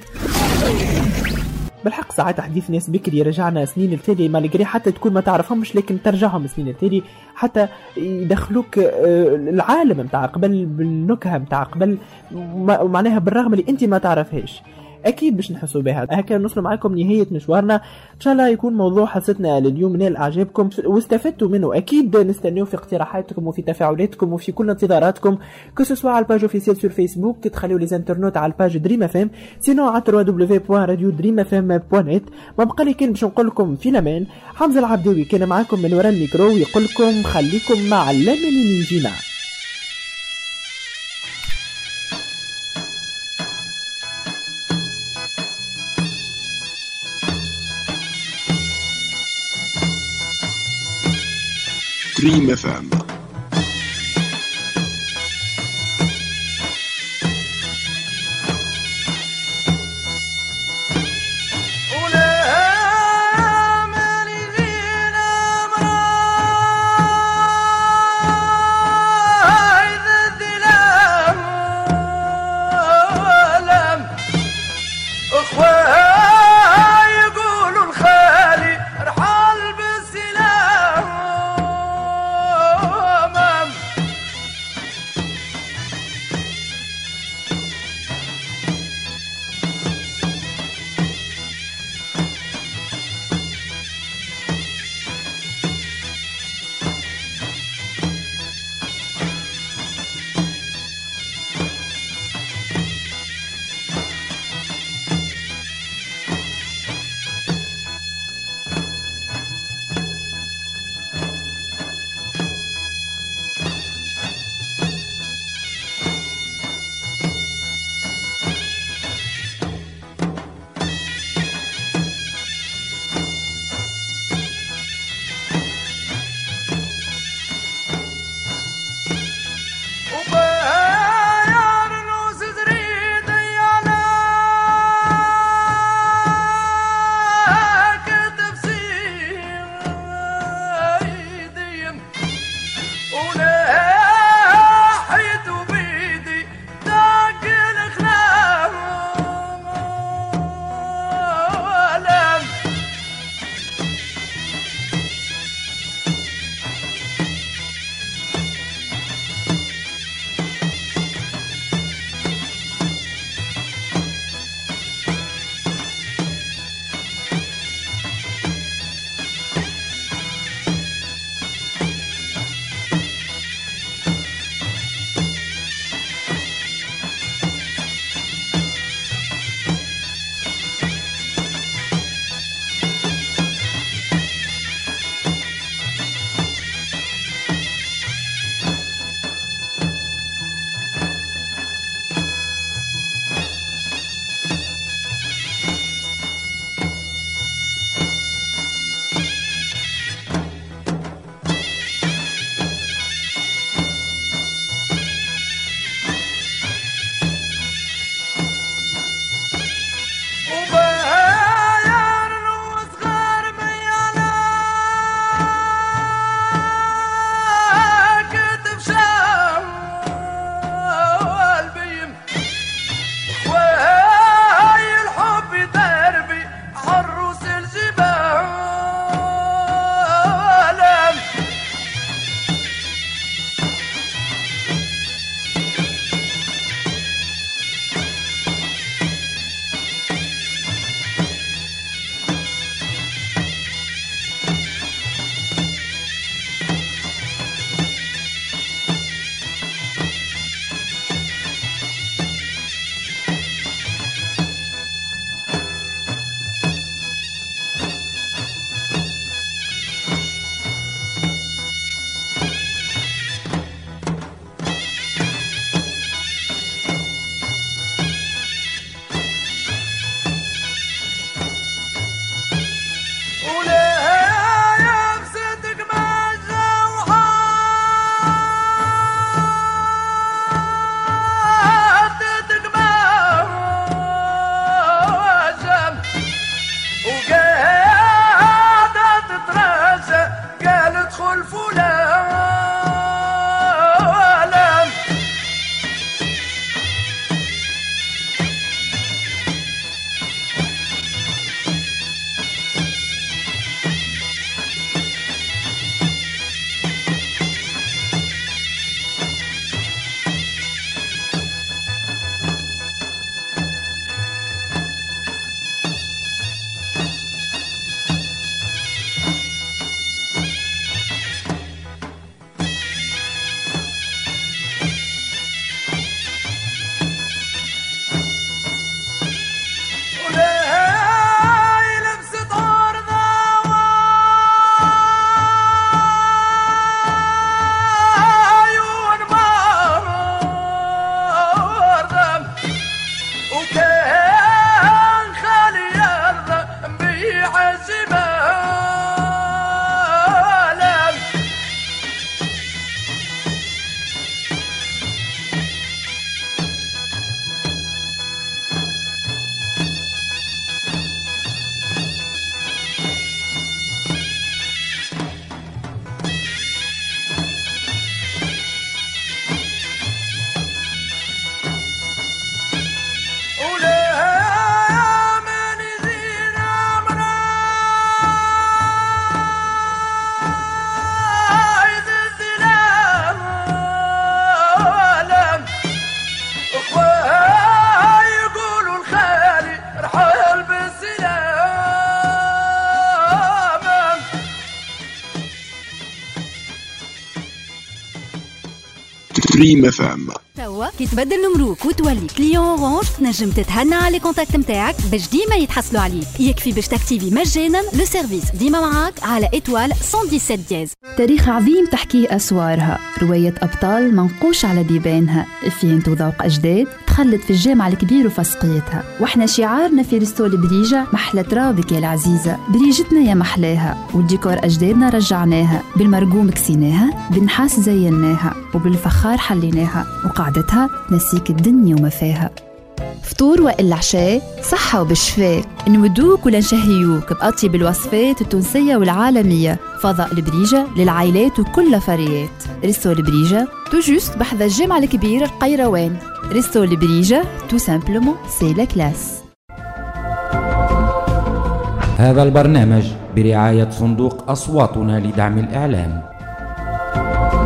بالحق ساعات حديث ناس بكري رجعنا سنين التالي مالجري حتى تكون ما تعرفهمش لكن ترجعهم سنين التالي حتى يدخلوك العالم متاع قبل بالنكهة متاع قبل معناها بالرغم اللي انت ما تعرفهاش اكيد باش نحسوا بها. هكا نوصلوا معكم نهايه مشوارنا، ان شاء الله يكون موضوع حصتنا لليوم نال اعجابكم واستفدتوا منه. اكيد نستناو في اقتراحاتكم وفي تفاعلاتكم وفي كل انتظاراتكم، كسوا على الباج اوفيسيال سور فيسبوك، تخليوا لي انترنت على الباج دريم اف ام، سينو على دبليو دبليو بوان راديو دريم اف ام بوان نت. ما بقى لي كان باش نقول لكم في الامان. حمزه العبداوي كان معاكم من وراء الميكرو ويقول لكم خليكم مع اللمن نجينا. دريم اف ام. يقولوا الخالي رحل بالسلام دريم فام. توا كي تبدل نمروك وتولي كليون اورانج تنجم تتهنى على كونتاكت نتاعك باش ديما يتحصلوا عليك. يكفي باش تكتيفي مجانا لو سيرفيس ديما معاك على ايتوال مية وسبعة دياز. تاريخ عظيم تحكيه أسوارها، رواية أبطال منقوش على بيبانها، فين وذوق أجداد تخلد في الجامع الكبير وفسقيتها. واحنا شعارنا في ريستول بريجة محلى ترابك يا العزيزة، بريجتنا يا محلاها، والديكور أجدادنا رجعناها، بالمرقوم كسيناها، بالنحاس زيناها، وبالفخار حليناها، وقعدتها نسيك الدنيا وما فيها. فطور وإلا عشاء صحة وبشفاء، نودوك ولا نشهيوك بأطيب الوصفات التونسية والعالمية. فضاء البريجة للعائلات وكل فريات. ريستو البريجة تو جوست بحذا الجامع الكبير القيروان. ريستو البريجة تو سامبلومون سي لا كلاس. هذا البرنامج برعاية صندوق أصواتنا لدعم الإعلام.